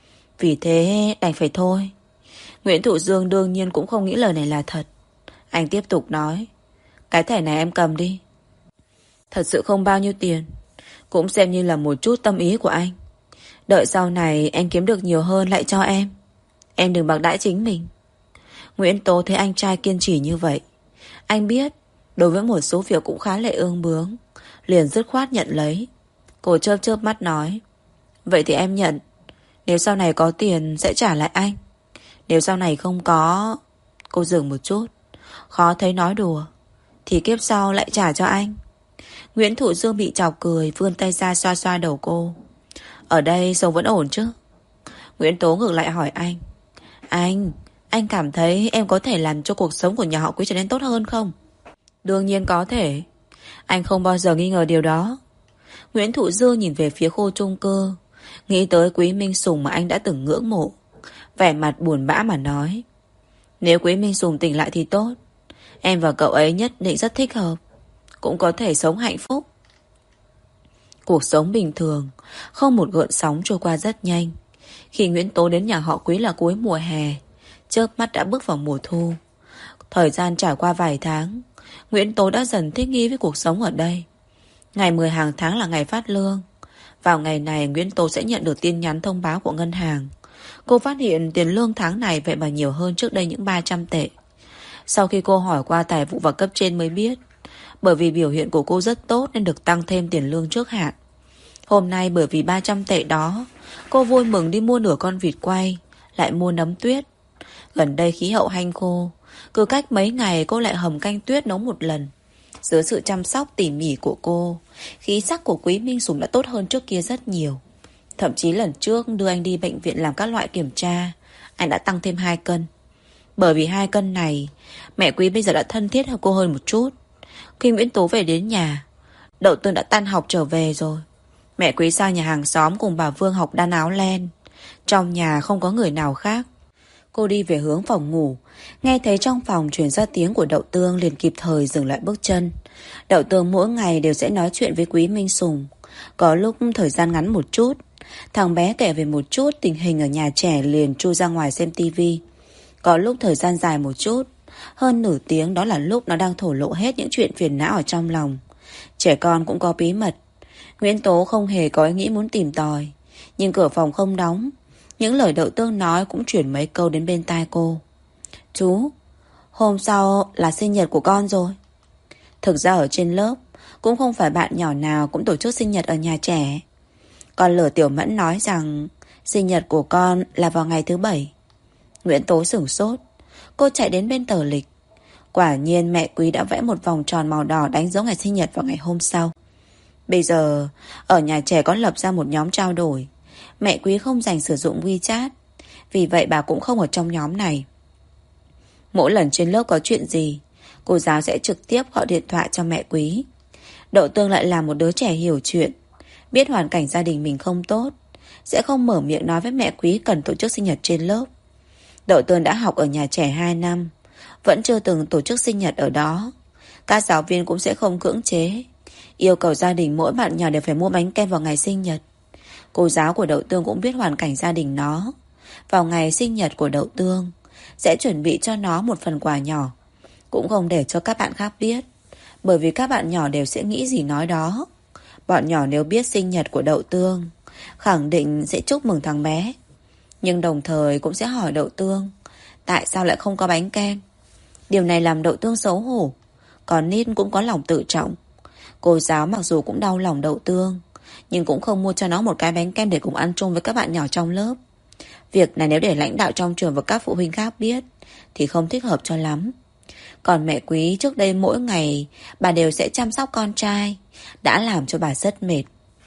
Vì thế đành phải thôi. Nguyễn Thụ Dương đương nhiên cũng không nghĩ lời này là thật. Anh tiếp tục nói: cái thẻ này em cầm đi. Thật sự không bao nhiêu tiền, cũng xem như là một chút tâm ý của anh. Đợi sau này anh kiếm được nhiều hơn lại cho em. Em đừng bạc đãi chính mình. Nguyễn Tố thấy anh trai kiên trì như vậy, anh biết đối với một số việc cũng khá lệ ương bướng, liền dứt khoát nhận lấy. Cô chớp chớp mắt nói: Vậy thì em nhận. Nếu sau này có tiền sẽ trả lại anh. Nếu sau này không có... Cô dừng một chút, khó thấy nói đùa. Thì kiếp sau lại trả cho anh. Nguyễn Thụ Dương bị chọc cười, vươn tay ra xoa xoa đầu cô. Ở đây sống vẫn ổn chứ? Nguyễn Tố ngược lại hỏi anh. Anh cảm thấy em có thể làm cho cuộc sống của nhà họ Quý trở nên tốt hơn không? Đương nhiên có thể. Anh không bao giờ nghi ngờ điều đó. Nguyễn Thụ Dương nhìn về phía khu chung cư, nghĩ tới Quý Minh Sùng mà anh đã từng ngưỡng mộ, vẻ mặt buồn bã mà nói. Nếu Quý Minh Sùng tỉnh lại thì tốt. Em và cậu ấy nhất định rất thích hợp, cũng có thể sống hạnh phúc. Cuộc sống bình thường, không một gợn sóng trôi qua rất nhanh. Khi Nguyễn Tố đến nhà họ Quý là cuối mùa hè, chớp mắt đã bước vào mùa thu. Thời gian trải qua vài tháng, Nguyễn Tố đã dần thích nghi với cuộc sống ở đây. Ngày 10 hàng tháng là ngày phát lương. Vào ngày này Nguyễn Tố sẽ nhận được tin nhắn thông báo của ngân hàng. Cô phát hiện tiền lương tháng này vậy mà nhiều hơn trước đây những 300 tệ. Sau khi cô hỏi qua tài vụ và cấp trên mới biết, bởi vì biểu hiện của cô rất tốt nên được tăng thêm tiền lương trước hạn. Hôm nay bởi vì 300 tệ đó, cô vui mừng đi mua nửa con vịt quay, lại mua nấm tuyết. Gần đây khí hậu hanh khô, cứ cách mấy ngày cô lại hầm canh tuyết nấu một lần. Dưới sự chăm sóc tỉ mỉ của cô, khí sắc của Quý Minh Sùng đã tốt hơn trước kia rất nhiều. Thậm chí lần trước đưa anh đi bệnh viện làm các loại kiểm tra, anh đã tăng thêm 2 cân. Bởi vì 2 cân này, mẹ Quý bây giờ đã thân thiết hơn cô hơn một chút. Khi Nguyễn Tố về đến nhà, Đậu Tương đã tan học trở về rồi. Mẹ Quý sang nhà hàng xóm cùng bà Vương học đan áo len. Trong nhà không có người nào khác. Cô đi về hướng phòng ngủ, nghe thấy trong phòng truyền ra tiếng của Đậu Tương liền kịp thời dừng lại bước chân. Đậu Tương mỗi ngày đều sẽ nói chuyện với Quý Minh Sùng. Có lúc thời gian ngắn một chút, thằng bé kể về một chút tình hình ở nhà trẻ liền chui ra ngoài xem tivi. Có lúc thời gian dài một chút, hơn nửa tiếng, đó là lúc nó đang thổ lộ hết những chuyện phiền não ở trong lòng. Trẻ con cũng có bí mật. Nguyễn Tố không hề có ý nghĩ muốn tìm tòi, nhưng cửa phòng không đóng. Những lời Đậu Tương nói cũng chuyển mấy câu đến bên tai cô. Chú, hôm sau là sinh nhật của con rồi. Thực ra ở trên lớp cũng không phải bạn nhỏ nào cũng tổ chức sinh nhật ở nhà trẻ. Còn Lửa Tiểu Mẫn nói rằng sinh nhật của con là vào ngày thứ 7. Nguyễn Tố sửng sốt. Cô chạy đến bên tờ lịch. Quả nhiên mẹ Quý đã vẽ một vòng tròn màu đỏ đánh dấu ngày sinh nhật vào ngày hôm sau. Bây giờ ở nhà trẻ có lập ra một nhóm trao đổi. Mẹ Quý không dành sử dụng WeChat, vì vậy bà cũng không ở trong nhóm này. Mỗi lần trên lớp có chuyện gì, cô giáo sẽ trực tiếp gọi điện thoại cho mẹ Quý. Đậu Tương lại là một đứa trẻ hiểu chuyện, biết hoàn cảnh gia đình mình không tốt, sẽ không mở miệng nói với mẹ Quý cần tổ chức sinh nhật trên lớp. Đậu Tương đã học ở nhà trẻ 2 năm, vẫn chưa từng tổ chức sinh nhật ở đó. Các giáo viên cũng sẽ không cưỡng chế, yêu cầu gia đình mỗi bạn nhỏ đều phải mua bánh kem vào ngày sinh nhật. Cô giáo của Đậu Tương cũng biết hoàn cảnh gia đình nó. Vào ngày sinh nhật của Đậu Tương sẽ chuẩn bị cho nó một phần quà nhỏ, cũng không để cho các bạn khác biết, bởi vì các bạn nhỏ đều sẽ nghĩ gì nói đó. Bọn nhỏ nếu biết sinh nhật của Đậu Tương, khẳng định sẽ chúc mừng thằng bé, nhưng đồng thời cũng sẽ hỏi Đậu Tương tại sao lại không có bánh kem. Điều này làm Đậu Tương xấu hổ. Còn nít cũng có lòng tự trọng. Cô giáo mặc dù cũng đau lòng Đậu Tương, nhưng cũng không mua cho nó một cái bánh kem để cùng ăn chung với các bạn nhỏ trong lớp. Việc này nếu để lãnh đạo trong trường và các phụ huynh khác biết thì không thích hợp cho lắm. Còn mẹ Quý trước đây mỗi ngày bà đều sẽ chăm sóc con trai, đã làm cho bà rất mệt.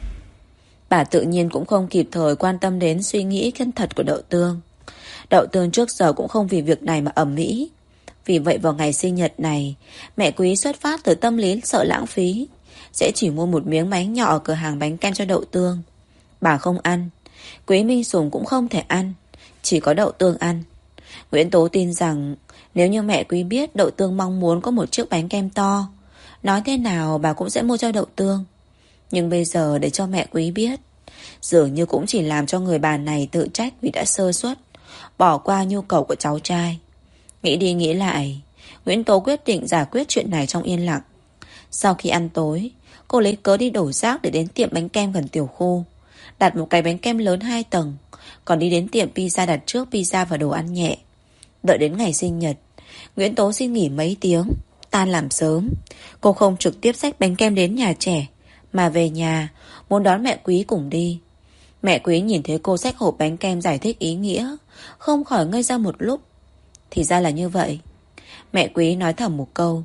Bà tự nhiên cũng không kịp thời quan tâm đến suy nghĩ chân thật của Đậu Tương. Đậu Tương trước giờ cũng không vì việc này mà ầm ĩ. Vì vậy vào ngày sinh nhật này, mẹ Quý xuất phát từ tâm lý sợ lãng phí, sẽ chỉ mua một miếng bánh nhỏ ở cửa hàng bánh kem cho Đậu Tương. Bà không ăn, Quý Minh Sùng cũng không thể ăn, chỉ có Đậu Tương ăn. Nguyễn Tố tin rằng nếu như mẹ Quý biết Đậu Tương mong muốn có một chiếc bánh kem to, nói thế nào bà cũng sẽ mua cho Đậu Tương. Nhưng bây giờ để cho mẹ Quý biết, dường như cũng chỉ làm cho người bà này tự trách vì đã sơ suất, bỏ qua nhu cầu của cháu trai. Nghĩ đi nghĩ lại, Nguyễn Tố quyết định giải quyết chuyện này trong yên lặng. Sau khi ăn tối, cô lấy cớ đi đổ rác để đến tiệm bánh kem gần tiểu khu, đặt một cái bánh kem lớn 2 tầng, còn đi đến tiệm pizza đặt trước pizza và đồ ăn nhẹ. Đợi đến ngày sinh nhật, Nguyễn Tố xin nghỉ mấy tiếng, tan làm sớm. Cô không trực tiếp xách bánh kem đến nhà trẻ, mà về nhà muốn đón mẹ Quý cùng đi. Mẹ Quý nhìn thấy cô xách hộp bánh kem giải thích ý nghĩa, không khỏi ngây ra một lúc. Thì ra là như vậy. Mẹ Quý nói thầm một câu.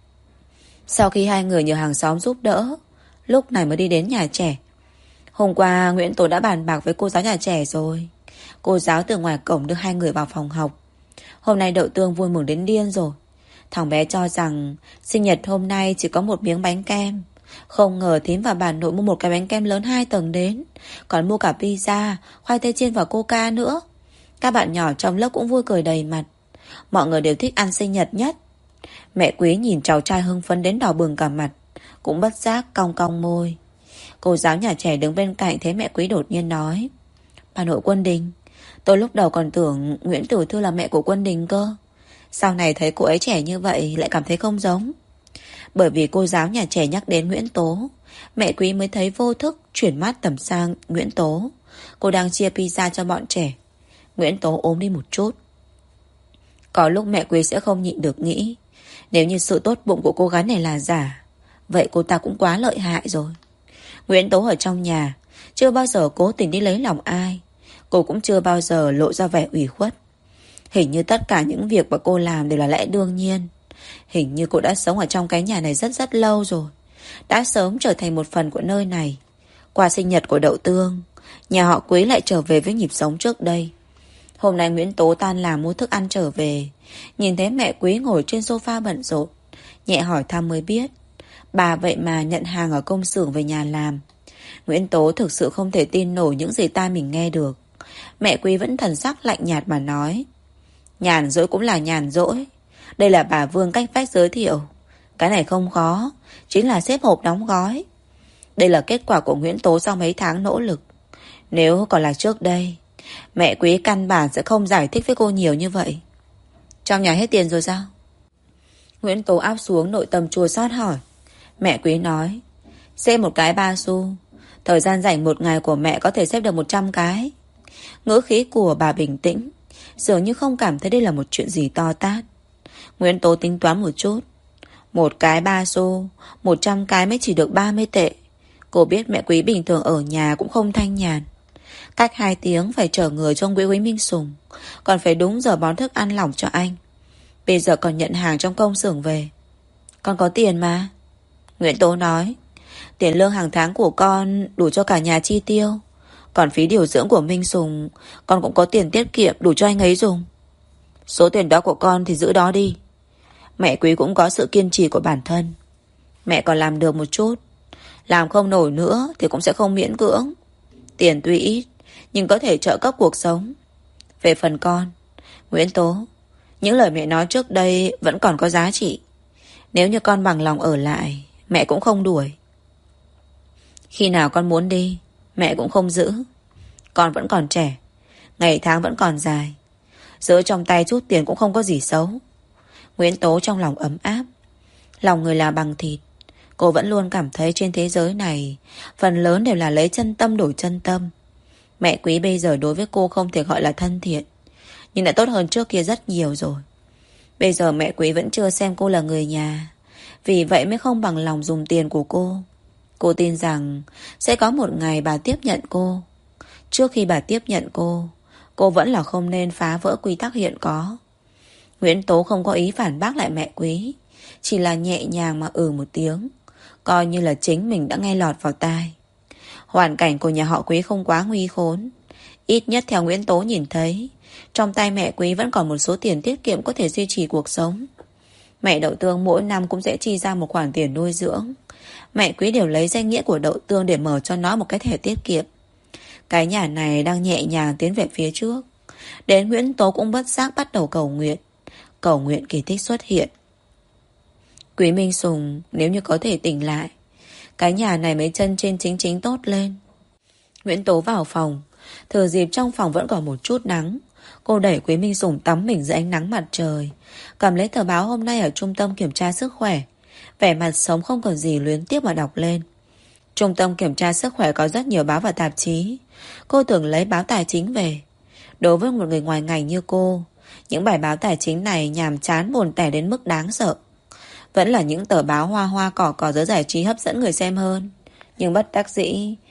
Sau khi hai người nhờ hàng xóm giúp đỡ, lúc này mới đi đến nhà trẻ. Hôm qua Nguyễn Tố đã bàn bạc với cô giáo nhà trẻ rồi. Cô giáo từ ngoài cổng đưa hai người vào phòng học. Hôm nay Đậu Tương vui mừng đến điên rồi. Thằng bé cho rằng sinh nhật hôm nay chỉ có một miếng bánh kem. Không ngờ thím và bà nội mua một cái bánh kem lớn 2 tầng đến. Còn mua cả pizza, khoai tây chiên và coca nữa. Các bạn nhỏ trong lớp cũng vui cười đầy mặt. Mọi người đều thích ăn sinh nhật nhất. Mẹ Quý nhìn cháu trai hưng phấn đến đỏ bừng cả mặt, cũng bất giác cong cong môi. Cô giáo nhà trẻ đứng bên cạnh thấy mẹ Quý đột nhiên nói. Bà nội Quân Đình, tôi lúc đầu còn tưởng Nguyễn Tiểu Thư là mẹ của Quân Đình cơ. Sau này thấy cô ấy trẻ như vậy lại cảm thấy không giống. Bởi vì cô giáo nhà trẻ nhắc đến Nguyễn Tố, mẹ Quý mới thấy vô thức chuyển mắt tầm sang Nguyễn Tố. Cô đang chia pizza cho bọn trẻ. Nguyễn Tố ốm đi một chút. Có lúc mẹ Quý sẽ không nhịn được nghĩ, nếu như sự tốt bụng của cô gái này là giả, vậy cô ta cũng quá lợi hại rồi. Nguyễn Tố ở trong nhà chưa bao giờ cố tình đi lấy lòng ai. Cô cũng chưa bao giờ lộ ra vẻ ủy khuất. Hình như tất cả những việc mà cô làm đều là lẽ đương nhiên. Hình như cô đã sống ở trong cái nhà này rất rất lâu rồi, đã sớm trở thành một phần của nơi này. Qua sinh nhật của Đậu Tương, nhà họ Quý lại trở về với nhịp sống trước đây. Hôm nay Nguyễn Tố tan làm mua thức ăn trở về, nhìn thấy mẹ Quý ngồi trên sofa bận rộn, nhẹ hỏi thăm mới biết bà vậy mà nhận hàng ở công xưởng về nhà làm. Nguyễn Tố thực sự không thể tin nổi những gì tai mình nghe được. Mẹ Quý vẫn thần sắc lạnh nhạt mà nói. Nhàn rỗi cũng là nhàn rỗi. Đây là bà Vương cách vách giới thiệu. Cái này không khó, chính là xếp hộp đóng gói. Đây là kết quả của Nguyễn Tố sau mấy tháng nỗ lực. Nếu còn là trước đây, mẹ Quý căn bản sẽ không giải thích với cô nhiều như vậy. Trong nhà hết tiền rồi sao? Nguyễn Tố áp xuống nội tâm chua xót hỏi. Mẹ Quý nói, xếp một cái 3 xu. Thời gian rảnh một ngày của mẹ có thể xếp được 100 cái. Ngữ khí của bà bình tĩnh, dường như không cảm thấy đây là một chuyện gì to tát. Nguyễn Tố tính toán một chút. Một cái 3 xu, 100 cái mới chỉ được 30 tệ. Cô biết mẹ Quý bình thường ở nhà cũng không thanh nhàn. Cách 2 tiếng phải chở người cho Quý Minh Sùng, còn phải đúng giờ bón thức ăn lỏng cho anh. Bây giờ còn nhận hàng trong công xưởng về. Con có tiền mà. Nguyễn Tố nói, tiền lương hàng tháng của con đủ cho cả nhà chi tiêu. Còn phí điều dưỡng của Minh Sùng, con cũng có tiền tiết kiệm đủ cho anh ấy dùng. Số tiền đó của con thì giữ đó đi. Mẹ Quý cũng có sự kiên trì của bản thân. Mẹ còn làm được một chút, làm không nổi nữa thì cũng sẽ không miễn cưỡng. Tiền tuy ít, nhưng có thể trợ cấp cuộc sống. Về phần con, Nguyễn Tố, những lời mẹ nói trước đây vẫn còn có giá trị. Nếu như con bằng lòng ở lại, mẹ cũng không đuổi. Khi nào con muốn đi, mẹ cũng không giữ. Con vẫn còn trẻ, ngày tháng vẫn còn dài. Giữ trong tay chút tiền cũng không có gì xấu. Nguyễn Tố trong lòng ấm áp. Lòng người là bằng thịt. Cô vẫn luôn cảm thấy trên thế giới này phần lớn đều là lấy chân tâm đổi chân tâm. Mẹ Quý bây giờ đối với cô không thể gọi là thân thiện, nhưng đã tốt hơn trước kia rất nhiều rồi. Bây giờ mẹ Quý vẫn chưa xem cô là người nhà, vì vậy mới không bằng lòng dùng tiền của cô. Cô tin rằng sẽ có một ngày bà tiếp nhận cô. Trước khi bà tiếp nhận cô vẫn là không nên phá vỡ quy tắc hiện có. Nguyễn Tố không có ý phản bác lại mẹ Quý, chỉ là nhẹ nhàng mà một tiếng, coi như là chính mình đã nghe lọt vào tai. Hoàn cảnh của nhà họ Quý không quá nguy khốn. Ít nhất theo Nguyễn Tố nhìn thấy, trong tay mẹ Quý vẫn còn một số tiền tiết kiệm có thể duy trì cuộc sống. Mẹ Đậu Tương mỗi năm cũng sẽ chi ra một khoản tiền nuôi dưỡng. Mẹ Quý đều lấy danh nghĩa của Đậu Tương để mở cho nó một cái thẻ tiết kiệm. Cái nhà này đang nhẹ nhàng tiến về phía trước. Đến Nguyễn Tố cũng bất giác bắt đầu cầu nguyện. Cầu nguyện kỳ tích xuất hiện. Quý Minh Sùng nếu như có thể tỉnh lại, cái nhà này mới chân trên chính tốt lên. Nguyễn Tố vào phòng, thừa dịp trong phòng vẫn còn một chút nắng, cô đẩy Quý Minh Sùng tắm mình dưới ánh nắng mặt trời, cầm lấy tờ báo hôm nay ở trung tâm kiểm tra sức khỏe, vẻ mặt sống không còn gì luyến tiếc mà đọc lên. Trung tâm kiểm tra sức khỏe có rất nhiều báo và tạp chí. Cô tưởng lấy báo tài chính về. Đối với một người ngoài ngành như cô, những bài báo tài chính này nhàm chán buồn tẻ đến mức đáng sợ. Vẫn là những tờ báo hoa hoa cỏ cỏ giới giải trí hấp dẫn người xem hơn. Nhưng bất đắc dĩ,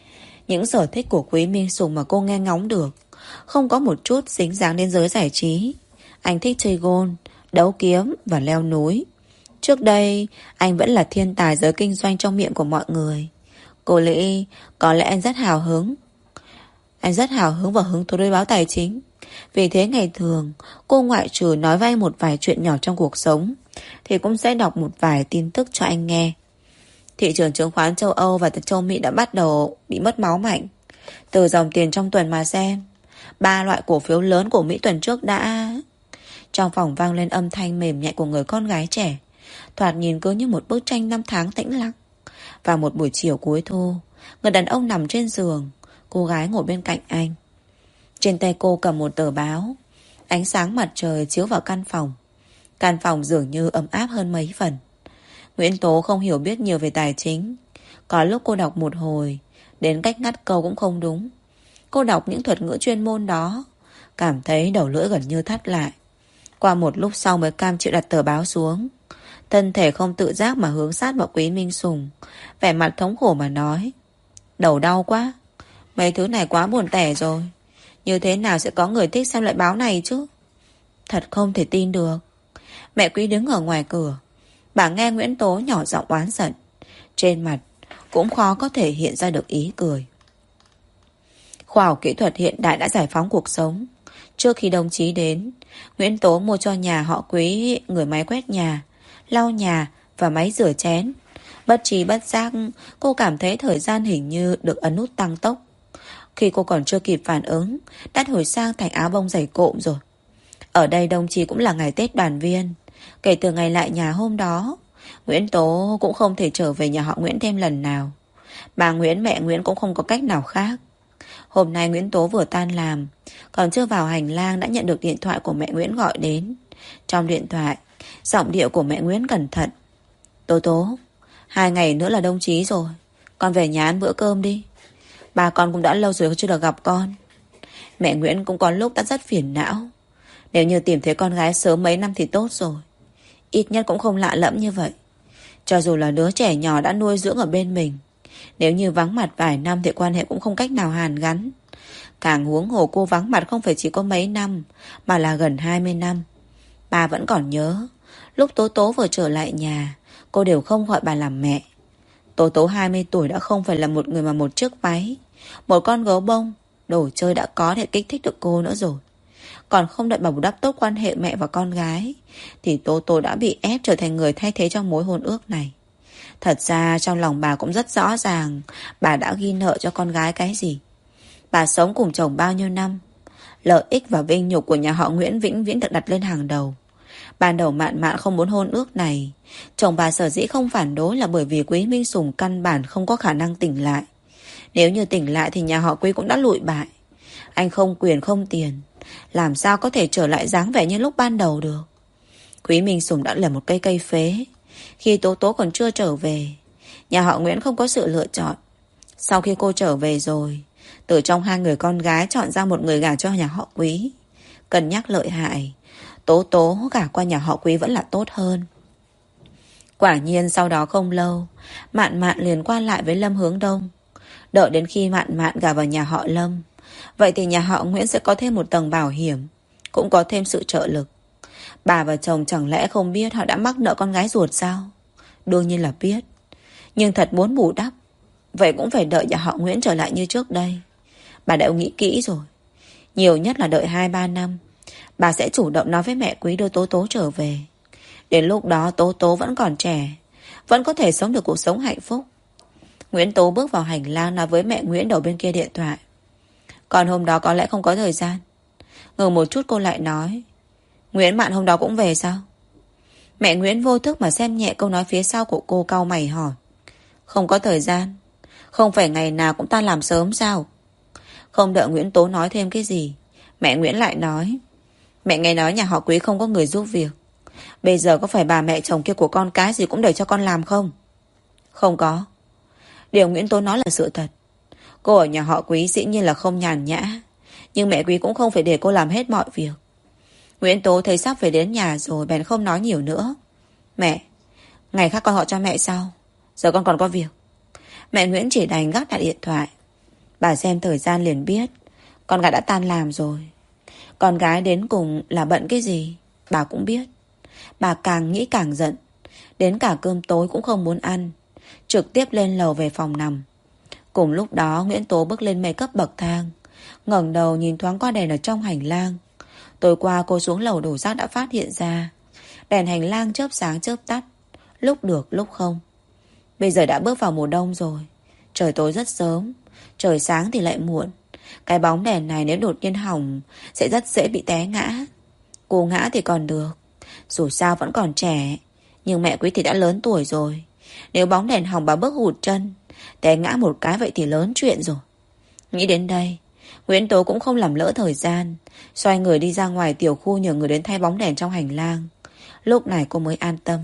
Những sở thích của Quý Minh Sùng mà cô nghe ngóng được không có một chút dính dáng đến giới giải trí. Anh thích chơi gôn, đấu kiếm và leo núi. Trước đây anh vẫn là thiên tài giới kinh doanh trong miệng của mọi người. Cô nghĩ có lẽ anh rất hào hứng. Anh rất hào hứng và hứng thú với báo tài chính. Vì thế ngày thường cô ngoại trừ nói với anh một vài chuyện nhỏ trong cuộc sống thì cũng sẽ đọc một vài tin tức cho anh nghe. Thị trường chứng khoán châu Âu và châu Mỹ đã bắt đầu bị mất máu mạnh. Từ dòng tiền trong tuần mà xem, 3 loại cổ phiếu lớn của Mỹ tuần trước đã... Trong phòng vang lên âm thanh mềm nhẹ của người con gái trẻ, thoạt nhìn cứ như một bức tranh năm tháng tĩnh lặng. Vào một buổi chiều cuối thu, người đàn ông nằm trên giường, cô gái ngồi bên cạnh anh. Trên tay cô cầm một tờ báo. Ánh sáng mặt trời chiếu vào căn phòng. Căn phòng dường như ấm áp hơn mấy phần. Nguyễn Tố không hiểu biết nhiều về tài chính. Có lúc cô đọc một hồi, đến cách ngắt câu cũng không đúng. Cô đọc những thuật ngữ chuyên môn đó, cảm thấy đầu lưỡi gần như thắt lại. Qua một lúc sau mới cam chịu đặt tờ báo xuống. Thân thể không tự giác mà hướng sát vào Quý Minh Sùng, vẻ mặt thống khổ mà nói: đầu đau quá. Mấy thứ này quá buồn tẻ rồi. Như thế nào sẽ có người thích xem loại báo này chứ? Thật không thể tin được. Mẹ Quý đứng ở ngoài cửa. Bà nghe Nguyễn Tố nhỏ giọng oán giận. Trên mặt cũng khó có thể hiện ra được ý cười. Khoa học kỹ thuật hiện đại đã giải phóng cuộc sống. Trước khi đồng chí đến, Nguyễn Tố mua cho nhà họ Quý người máy quét nhà, lau nhà và máy rửa chén. Bất trí bất giác, cô cảm thấy thời gian hình như được ấn nút tăng tốc. Khi cô còn chưa kịp phản ứng, đã đổi sang thành áo bông dày cộm rồi. Ở đây đồng chí cũng là ngày Tết đoàn viên. Kể từ ngày lại nhà hôm đó, Nguyễn Tố cũng không thể trở về nhà họ Nguyễn thêm lần nào. Bà Nguyễn, mẹ Nguyễn cũng không có cách nào khác. Hôm nay Nguyễn Tố vừa tan làm, còn chưa vào hành lang đã nhận được điện thoại của mẹ Nguyễn gọi đến. Trong điện thoại, giọng điệu của mẹ Nguyễn cẩn thận. Tố Tố, 2 ngày nữa là đồng chí rồi, con về nhà ăn bữa cơm đi. Bà con cũng đã lâu rồi chưa được gặp con. Mẹ Nguyễn cũng có lúc đã rất phiền não. Nếu như tìm thấy con gái sớm mấy năm thì tốt rồi. Ít nhất cũng không lạ lẫm như vậy. Cho dù là đứa trẻ nhỏ đã nuôi dưỡng ở bên mình, nếu như vắng mặt vài năm thì quan hệ cũng không cách nào hàn gắn. Càng huống hồ cô vắng mặt không phải chỉ có mấy năm, mà là gần 20 năm. Bà vẫn còn nhớ, lúc Tố Tố vừa trở lại nhà, cô đều không gọi bà làm mẹ. Tố Tố 20 tuổi đã không phải là một người mà một chiếc váy, một con gấu bông, đồ chơi đã có để kích thích được cô nữa rồi. Còn không đợi bà bù đắp tốt quan hệ mẹ và con gái, thì Tố Tố đã bị ép trở thành người thay thế trong mối hôn ước này. Thật ra trong lòng bà cũng rất rõ ràng bà đã ghi nợ cho con gái cái gì. Bà sống cùng chồng bao nhiêu năm, lợi ích và vinh nhục của nhà họ Nguyễn vĩnh viễn được đặt lên hàng đầu. Ban đầu Mạn Mạn không muốn hôn ước này. Chồng bà sở dĩ không phản đối là bởi vì Quý Minh Sùng căn bản không có khả năng tỉnh lại. Nếu như tỉnh lại thì nhà họ Quý cũng đã lụi bại. Anh không quyền không tiền, làm sao có thể trở lại dáng vẻ như lúc ban đầu được. Quý Minh Sùng đã là một cây cây phế. Khi Tố Tố còn chưa trở về, nhà họ Nguyễn không có sự lựa chọn. Sau khi cô trở về rồi, từ trong 2 người con gái chọn ra một người gả cho nhà họ Quý. Cân nhắc lợi hại, Tố Tố gả qua nhà họ Quý vẫn là tốt hơn. Quả nhiên sau đó không lâu, Mạn Mạn liền qua lại với Lâm Hướng Đông. Đợi đến khi Mạn Mạn gả vào nhà họ Lâm, vậy thì nhà họ Nguyễn sẽ có thêm một tầng bảo hiểm, cũng có thêm sự trợ lực. Bà và chồng chẳng lẽ không biết họ đã mắc nợ con gái ruột sao? Đương nhiên là biết. Nhưng thật muốn bù đắp, vậy cũng phải đợi nhà họ Nguyễn trở lại như trước đây. Bà đã nghĩ kỹ rồi. Nhiều nhất là đợi 2-3 năm, bà sẽ chủ động nói với mẹ Quý đưa Tố Tố trở về. Đến lúc đó Tố Tố vẫn còn trẻ, vẫn có thể sống được cuộc sống hạnh phúc. Nguyễn Tố bước vào hành lang nói với mẹ Nguyễn đầu bên kia điện thoại. Còn hôm đó có lẽ không có thời gian. Ngừng một chút cô lại nói, Nguyễn Mạn hôm đó cũng về sao? Mẹ Nguyễn vô thức mà xem nhẹ câu nói phía sau của cô, cau mày hỏi. Không có thời gian. Không phải ngày nào cũng ta làm sớm sao? Không đợi Nguyễn Tố nói thêm cái gì, mẹ Nguyễn lại nói, mẹ nghe nói nhà họ Quý không có người giúp việc. Bây giờ có phải bà mẹ chồng kia của con cái gì cũng để cho con làm không? Không có. Điều Nguyễn Tố nói là sự thật. Cô ở nhà họ Quý dĩ nhiên là không nhàn nhã, nhưng mẹ Quý cũng không phải để cô làm hết mọi việc. Nguyễn Tố thấy sắp về đến nhà rồi bèn không nói nhiều nữa. Mẹ, ngày khác con gọi cho mẹ sau, giờ con còn có việc. Mẹ Nguyễn chỉ đành gác lại điện thoại. Bà xem thời gian liền biết con gái đã tan làm rồi. Con gái đến cùng là bận cái gì bà cũng biết. Bà càng nghĩ càng giận. Đến cả cơm tối cũng không muốn ăn, trực tiếp lên lầu về phòng nằm. Cùng lúc đó Nguyễn Tố bước lên mấy cấp bậc thang, ngẩng đầu nhìn thoáng qua đèn ở trong hành lang. Tối qua cô xuống lầu đổ rác đã phát hiện ra đèn hành lang chớp sáng chớp tắt, lúc được lúc không. Bây giờ đã bước vào mùa đông rồi. Trời tối rất sớm, trời sáng thì lại muộn. Cái bóng đèn này nếu đột nhiên hỏng sẽ rất dễ bị té ngã. Cô ngã thì còn được, dù sao vẫn còn trẻ. Nhưng mẹ Quý thì đã lớn tuổi rồi. Nếu bóng đèn hỏng bà bước hụt chân, té ngã một cái vậy thì lớn chuyện rồi. Nghĩ đến đây, Nguyễn Tố cũng không làm lỡ thời gian, xoay người đi ra ngoài tiểu khu nhờ người đến thay bóng đèn trong hành lang. Lúc này cô mới an tâm.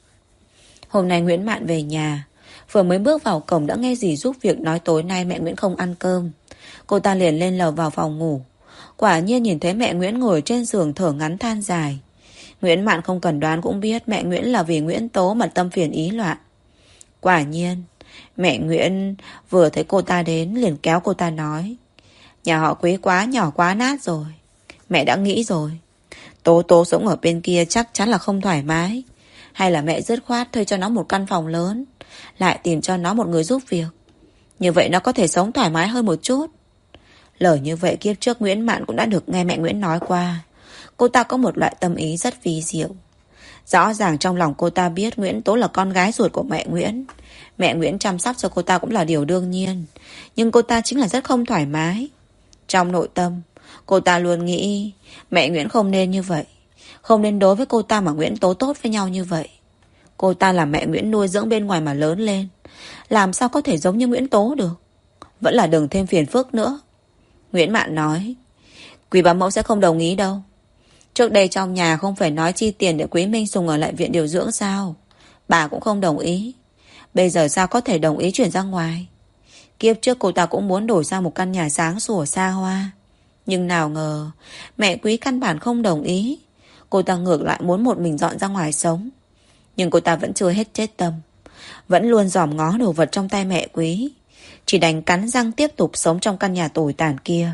Hôm nay Nguyễn Mạn về nhà, vừa mới bước vào cổng đã nghe dì giúp việc nói tối nay mẹ Nguyễn không ăn cơm. Cô ta liền lên lầu vào phòng ngủ. Quả nhiên nhìn thấy mẹ Nguyễn ngồi trên giường thở ngắn than dài. Nguyễn Mạn không cần đoán cũng biết mẹ Nguyễn là vì Nguyễn Tố mà tâm phiền ý loạn. Quả nhiên, mẹ Nguyễn vừa thấy cô ta đến liền kéo cô ta nói: nhà họ Quý quá nhỏ quá nát rồi. Mẹ đã nghĩ rồi, Tố Tố sống ở bên kia chắc chắn là không thoải mái. Hay là mẹ dứt khoát thuê cho nó một căn phòng lớn, lại tìm cho nó một người giúp việc. Như vậy nó có thể sống thoải mái hơn một chút. Lời như vậy kiếp trước Nguyễn Mạn cũng đã được nghe mẹ Nguyễn nói qua. Cô ta có một loại tâm ý rất vi diệu. Rõ ràng trong lòng cô ta biết Nguyễn Tố là con gái ruột của mẹ Nguyễn. Mẹ Nguyễn chăm sóc cho cô ta cũng là điều đương nhiên. Nhưng cô ta chính là rất không thoải mái. Trong nội tâm, cô ta luôn nghĩ mẹ Nguyễn không nên như vậy. Không nên đối với cô ta mà Nguyễn Tố tốt với nhau như vậy. Cô ta là mẹ Nguyễn nuôi dưỡng bên ngoài mà lớn lên, làm sao có thể giống như Nguyễn Tố được. Vẫn là đừng thêm phiền phức nữa. Nguyễn Mạn nói: Quý bá mẫu sẽ không đồng ý đâu. Trước đây trong nhà không phải nói chi tiền để Quý Minh Sùng ở lại viện điều dưỡng sao? Bà cũng không đồng ý. Bây giờ sao có thể đồng ý chuyển ra ngoài? Kiếp trước cô ta cũng muốn đổi sang một căn nhà sáng sủa xa hoa. Nhưng nào ngờ mẹ Quý căn bản không đồng ý. Cô ta ngược lại muốn một mình dọn ra ngoài sống. Nhưng cô ta vẫn chưa hết chết tâm, vẫn luôn dòm ngó đồ vật trong tay mẹ Quý. Chỉ đành cắn răng tiếp tục sống trong căn nhà tồi tàn kia.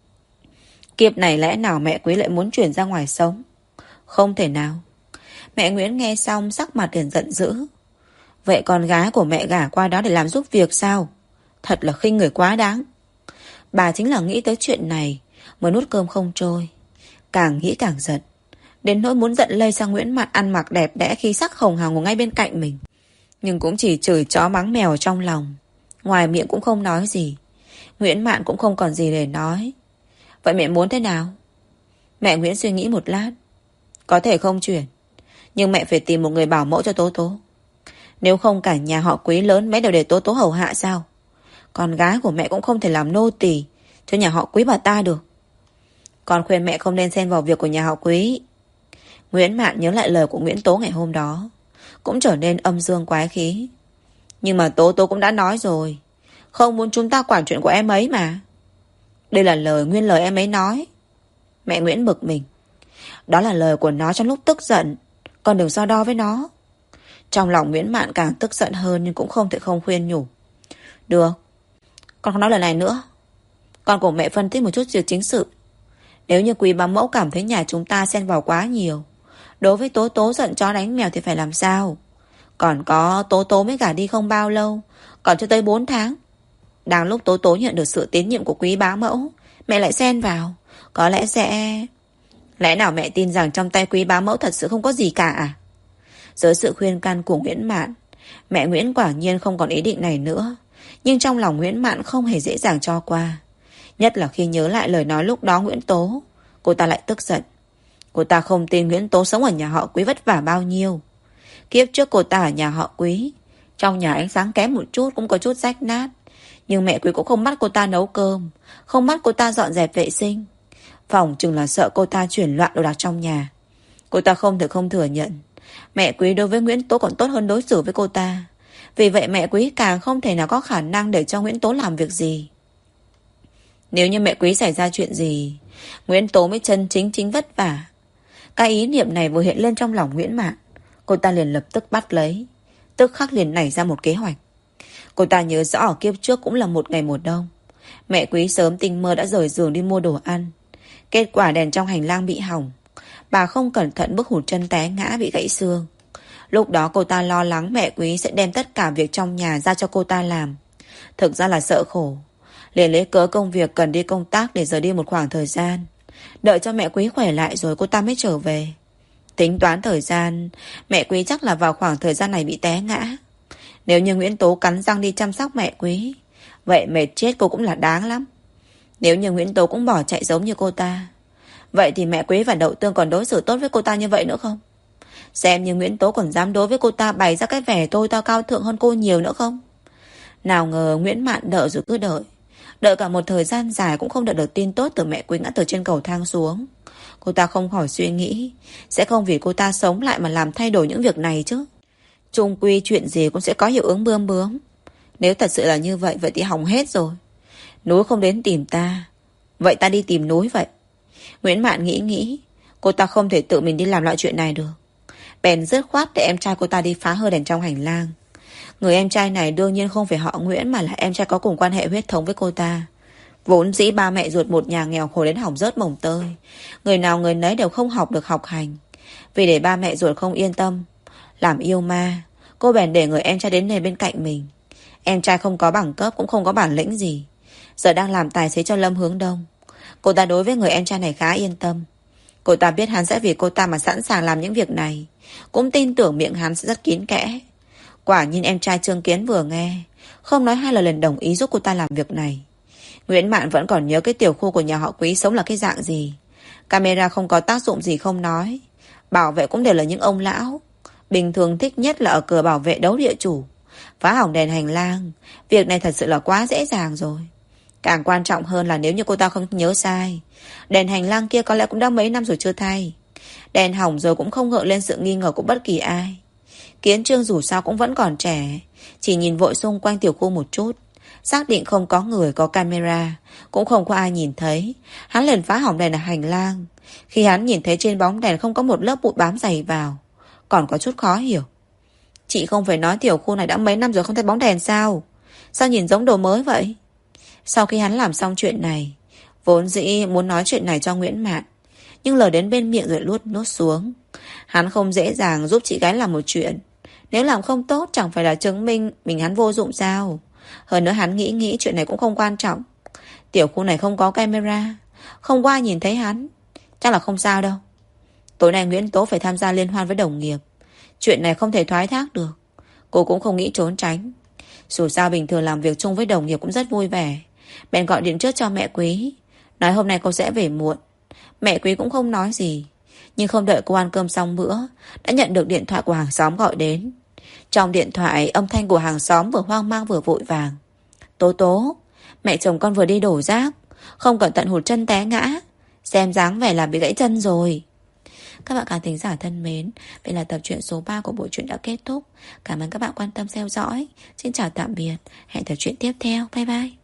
Kiếp này lẽ nào mẹ Quý lại muốn chuyển ra ngoài sống? Không thể nào. Mẹ Nguyễn nghe xong sắc mặt liền giận dữ. Vậy con gái của mẹ gả qua đó để làm giúp việc sao? Thật là khinh người quá đáng. Bà chính là nghĩ tới chuyện này mới nuốt cơm không trôi. Càng nghĩ càng giận, đến nỗi muốn giận lây sang Nguyễn Mạn ăn mặc đẹp đẽ khí sắc hồng hào ngồi ngay bên cạnh mình. Nhưng cũng chỉ chửi chó mắng mèo trong lòng, ngoài miệng cũng không nói gì. Nguyễn Mạn cũng không còn gì để nói. Vậy mẹ muốn thế nào? Mẹ Nguyễn suy nghĩ một lát. Có thể không chuyển, nhưng mẹ phải tìm một người bảo mẫu cho Tố Tố. Nếu không cả nhà họ Quý lớn mấy đều để Tố Tố hầu hạ sao? Con gái của mẹ cũng không thể làm nô tỳ cho nhà họ Quý bà ta được. Con khuyên mẹ không nên xen vào việc của nhà họ Quý. Nguyễn Mạn nhớ lại lời của Nguyễn Tố ngày hôm đó, cũng trở nên âm dương quái khí. Nhưng mà Tố Tố cũng đã nói rồi, không muốn chúng ta quản chuyện của em ấy mà. Đây là nguyên lời em ấy nói. Mẹ Nguyễn bực mình. Đó là lời của nó trong lúc tức giận, con đừng so đo với nó. Trong lòng Nguyễn Mạn càng tức giận hơn, nhưng cũng không thể không khuyên nhủ. Được, con không nói lời này nữa. Con cùng mẹ phân tích một chút việc chính sự. Nếu như Quý bá mẫu cảm thấy nhà chúng ta xen vào quá nhiều, đối với Tố Tố giận chó đánh mèo thì phải làm sao? Còn có Tố Tố mới gả đi không bao lâu, còn chưa tới 4 tháng. Đang lúc Tố Tố nhận được sự tín nhiệm của Quý bá mẫu, mẹ lại xen vào, có lẽ sẽ... Lẽ nào mẹ tin rằng trong tay Quý bá mẫu thật sự không có gì cả à? Dưới sự khuyên can của Nguyễn Mạn, mẹ Nguyễn quả nhiên không còn ý định này nữa. Nhưng trong lòng Nguyễn Mạn không hề dễ dàng cho qua. Nhất là khi nhớ lại lời nói lúc đó Nguyễn Tố, cô ta lại tức giận. Cô ta không tin Nguyễn Tố sống ở nhà họ Quý vất vả bao nhiêu. Kiếp trước cô ta ở nhà họ Quý, trong nhà ánh sáng kém một chút cũng có chút rách nát, nhưng mẹ Quý cũng không bắt cô ta nấu cơm, không bắt cô ta dọn dẹp vệ sinh. Phòng chừng là sợ cô ta chuyển loạn đồ đạc trong nhà. Cô ta không thể không thừa nhận mẹ Quý đối với Nguyễn Tố còn tốt hơn đối xử với cô ta. Vì vậy mẹ Quý càng không thể nào có khả năng để cho Nguyễn Tố làm việc gì. Nếu như mẹ Quý xảy ra chuyện gì, Nguyễn Tố mới chân chính vất vả. Cái ý niệm này vừa hiện lên trong lòng Nguyễn Mạn, cô ta liền lập tức bắt lấy, tức khắc liền nảy ra một kế hoạch. Cô ta nhớ rõ ở kiếp trước cũng là một ngày mùa đông, Mẹ Quý sớm tinh mơ đã rời giường đi mua đồ ăn. Kết quả đèn trong hành lang bị hỏng. Bà không cẩn thận bước hụt chân té ngã bị gãy xương. Lúc đó cô ta lo lắng mẹ Quý sẽ đem tất cả việc trong nhà ra cho cô ta làm. Thực ra là sợ khổ, liền lấy cớ công việc cần đi công tác để rời đi một khoảng thời gian. Đợi cho mẹ Quý khỏe lại rồi cô ta mới trở về. Tính toán thời gian, mẹ Quý chắc là vào khoảng thời gian này bị té ngã. Nếu như Nguyễn Tố cắn răng đi chăm sóc mẹ Quý, vậy mệt chết cô cũng là đáng lắm. Nếu như Nguyễn Tố cũng bỏ chạy giống như cô ta, vậy thì mẹ Quý và Đậu Tương còn đối xử tốt với cô ta như vậy nữa không? Xem như Nguyễn Tố còn dám đối với cô ta bày ra cái vẻ tôi tao cao thượng hơn cô nhiều nữa không? Nào ngờ Nguyễn Mạn đợi rồi cứ đợi. Đợi cả một thời gian dài cũng không đợi được tin tốt từ mẹ Quý ngã từ trên cầu thang xuống. Cô ta không khỏi suy nghĩ, sẽ không vì cô ta sống lại mà làm thay đổi những việc này chứ. Chung quy chuyện gì cũng sẽ có hiệu ứng bươm bướm. Nếu thật sự là như vậy, vậy thì hỏng hết rồi. Núi không đến tìm ta, vậy ta đi tìm núi vậy. Nguyễn Mạn nghĩ, cô ta không thể tự mình đi làm loại chuyện này được. Bèn dứt khoát để em trai cô ta đi phá hư đèn trong hành lang. Người em trai này đương nhiên không phải họ Nguyễn, mà là em trai có cùng quan hệ huyết thống với cô ta. Vốn dĩ ba mẹ ruột một nhà nghèo khổ đến hỏng rớt mồng tơi. Người nào người nấy đều không học được học hành. Vì để ba mẹ ruột không yên tâm làm yêu ma, cô bèn để người em trai đến này bên cạnh mình. Em trai không có bằng cấp cũng không có bản lĩnh gì, giờ đang làm tài xế cho Lâm Hướng Đông. Cô ta đối với người em trai này khá yên tâm. Cô ta biết hắn sẽ vì cô ta mà sẵn sàng làm những việc này, cũng tin tưởng miệng hắn sẽ rất kín kẽ. Quả nhiên em trai Trương Kiến vừa nghe, không nói hai lời liền đồng ý giúp cô ta làm việc này. Nguyễn Mạn vẫn còn nhớ cái tiểu khu của nhà họ Quý sống là cái dạng gì. Camera không có tác dụng gì không nói, bảo vệ cũng đều là những ông lão. Bình thường thích nhất là ở cửa bảo vệ đấu địa chủ. Phá hỏng đèn hành lang, việc này thật sự là quá dễ dàng rồi. Càng quan trọng hơn là nếu như cô ta không nhớ sai, đèn hành lang kia có lẽ cũng đã mấy năm rồi chưa thay. Đèn hỏng rồi cũng không gợi lên sự nghi ngờ của bất kỳ ai. Kiến Trương dù sao cũng vẫn còn trẻ, chỉ nhìn vội xung quanh tiểu khu một chút, xác định không có người có camera, cũng không có ai nhìn thấy. Hắn liền phá hỏng đèn ở hành lang. Khi hắn nhìn thấy trên bóng đèn không có một lớp bụi bám dày vào, còn có chút khó hiểu. Chị không phải nói tiểu khu này đã mấy năm rồi không thấy bóng đèn sao? Sao nhìn giống đồ mới vậy? Sau khi hắn làm xong chuyện này, vốn dĩ muốn nói chuyện này cho Nguyễn Mạn, nhưng lời đến bên miệng rồi nuốt xuống. Hắn không dễ dàng giúp chị gái làm một chuyện. Nếu làm không tốt chẳng phải là chứng minh mình hắn vô dụng sao? Hơn nữa hắn nghĩ chuyện này cũng không quan trọng. Tiểu khu này không có camera, không có ai nhìn thấy hắn, chắc là không sao đâu. Tối nay Nguyễn Tố phải tham gia liên hoan với đồng nghiệp. Chuyện này không thể thoái thác được. Cô cũng không nghĩ trốn tránh. Dù sao bình thường làm việc chung với đồng nghiệp cũng rất vui vẻ. Bèn gọi điện trước cho mẹ Quý, nói hôm nay cô sẽ về muộn. Mẹ Quý cũng không nói gì, nhưng không đợi cô ăn cơm xong bữa, đã nhận được điện thoại của hàng xóm gọi đến. Trong điện thoại, âm thanh của hàng xóm vừa hoang mang vừa vội vàng. Tố Tố, mẹ chồng con vừa đi đổ rác, không cẩn thận hụt chân té ngã, xem dáng vẻ là bị gãy chân rồi. Các bạn khán thính giả thân mến, vậy là tập truyện số 3 của bộ truyện đã kết thúc. Cảm ơn các bạn quan tâm theo dõi. Xin chào tạm biệt, hẹn tập truyện tiếp theo. Bye bye.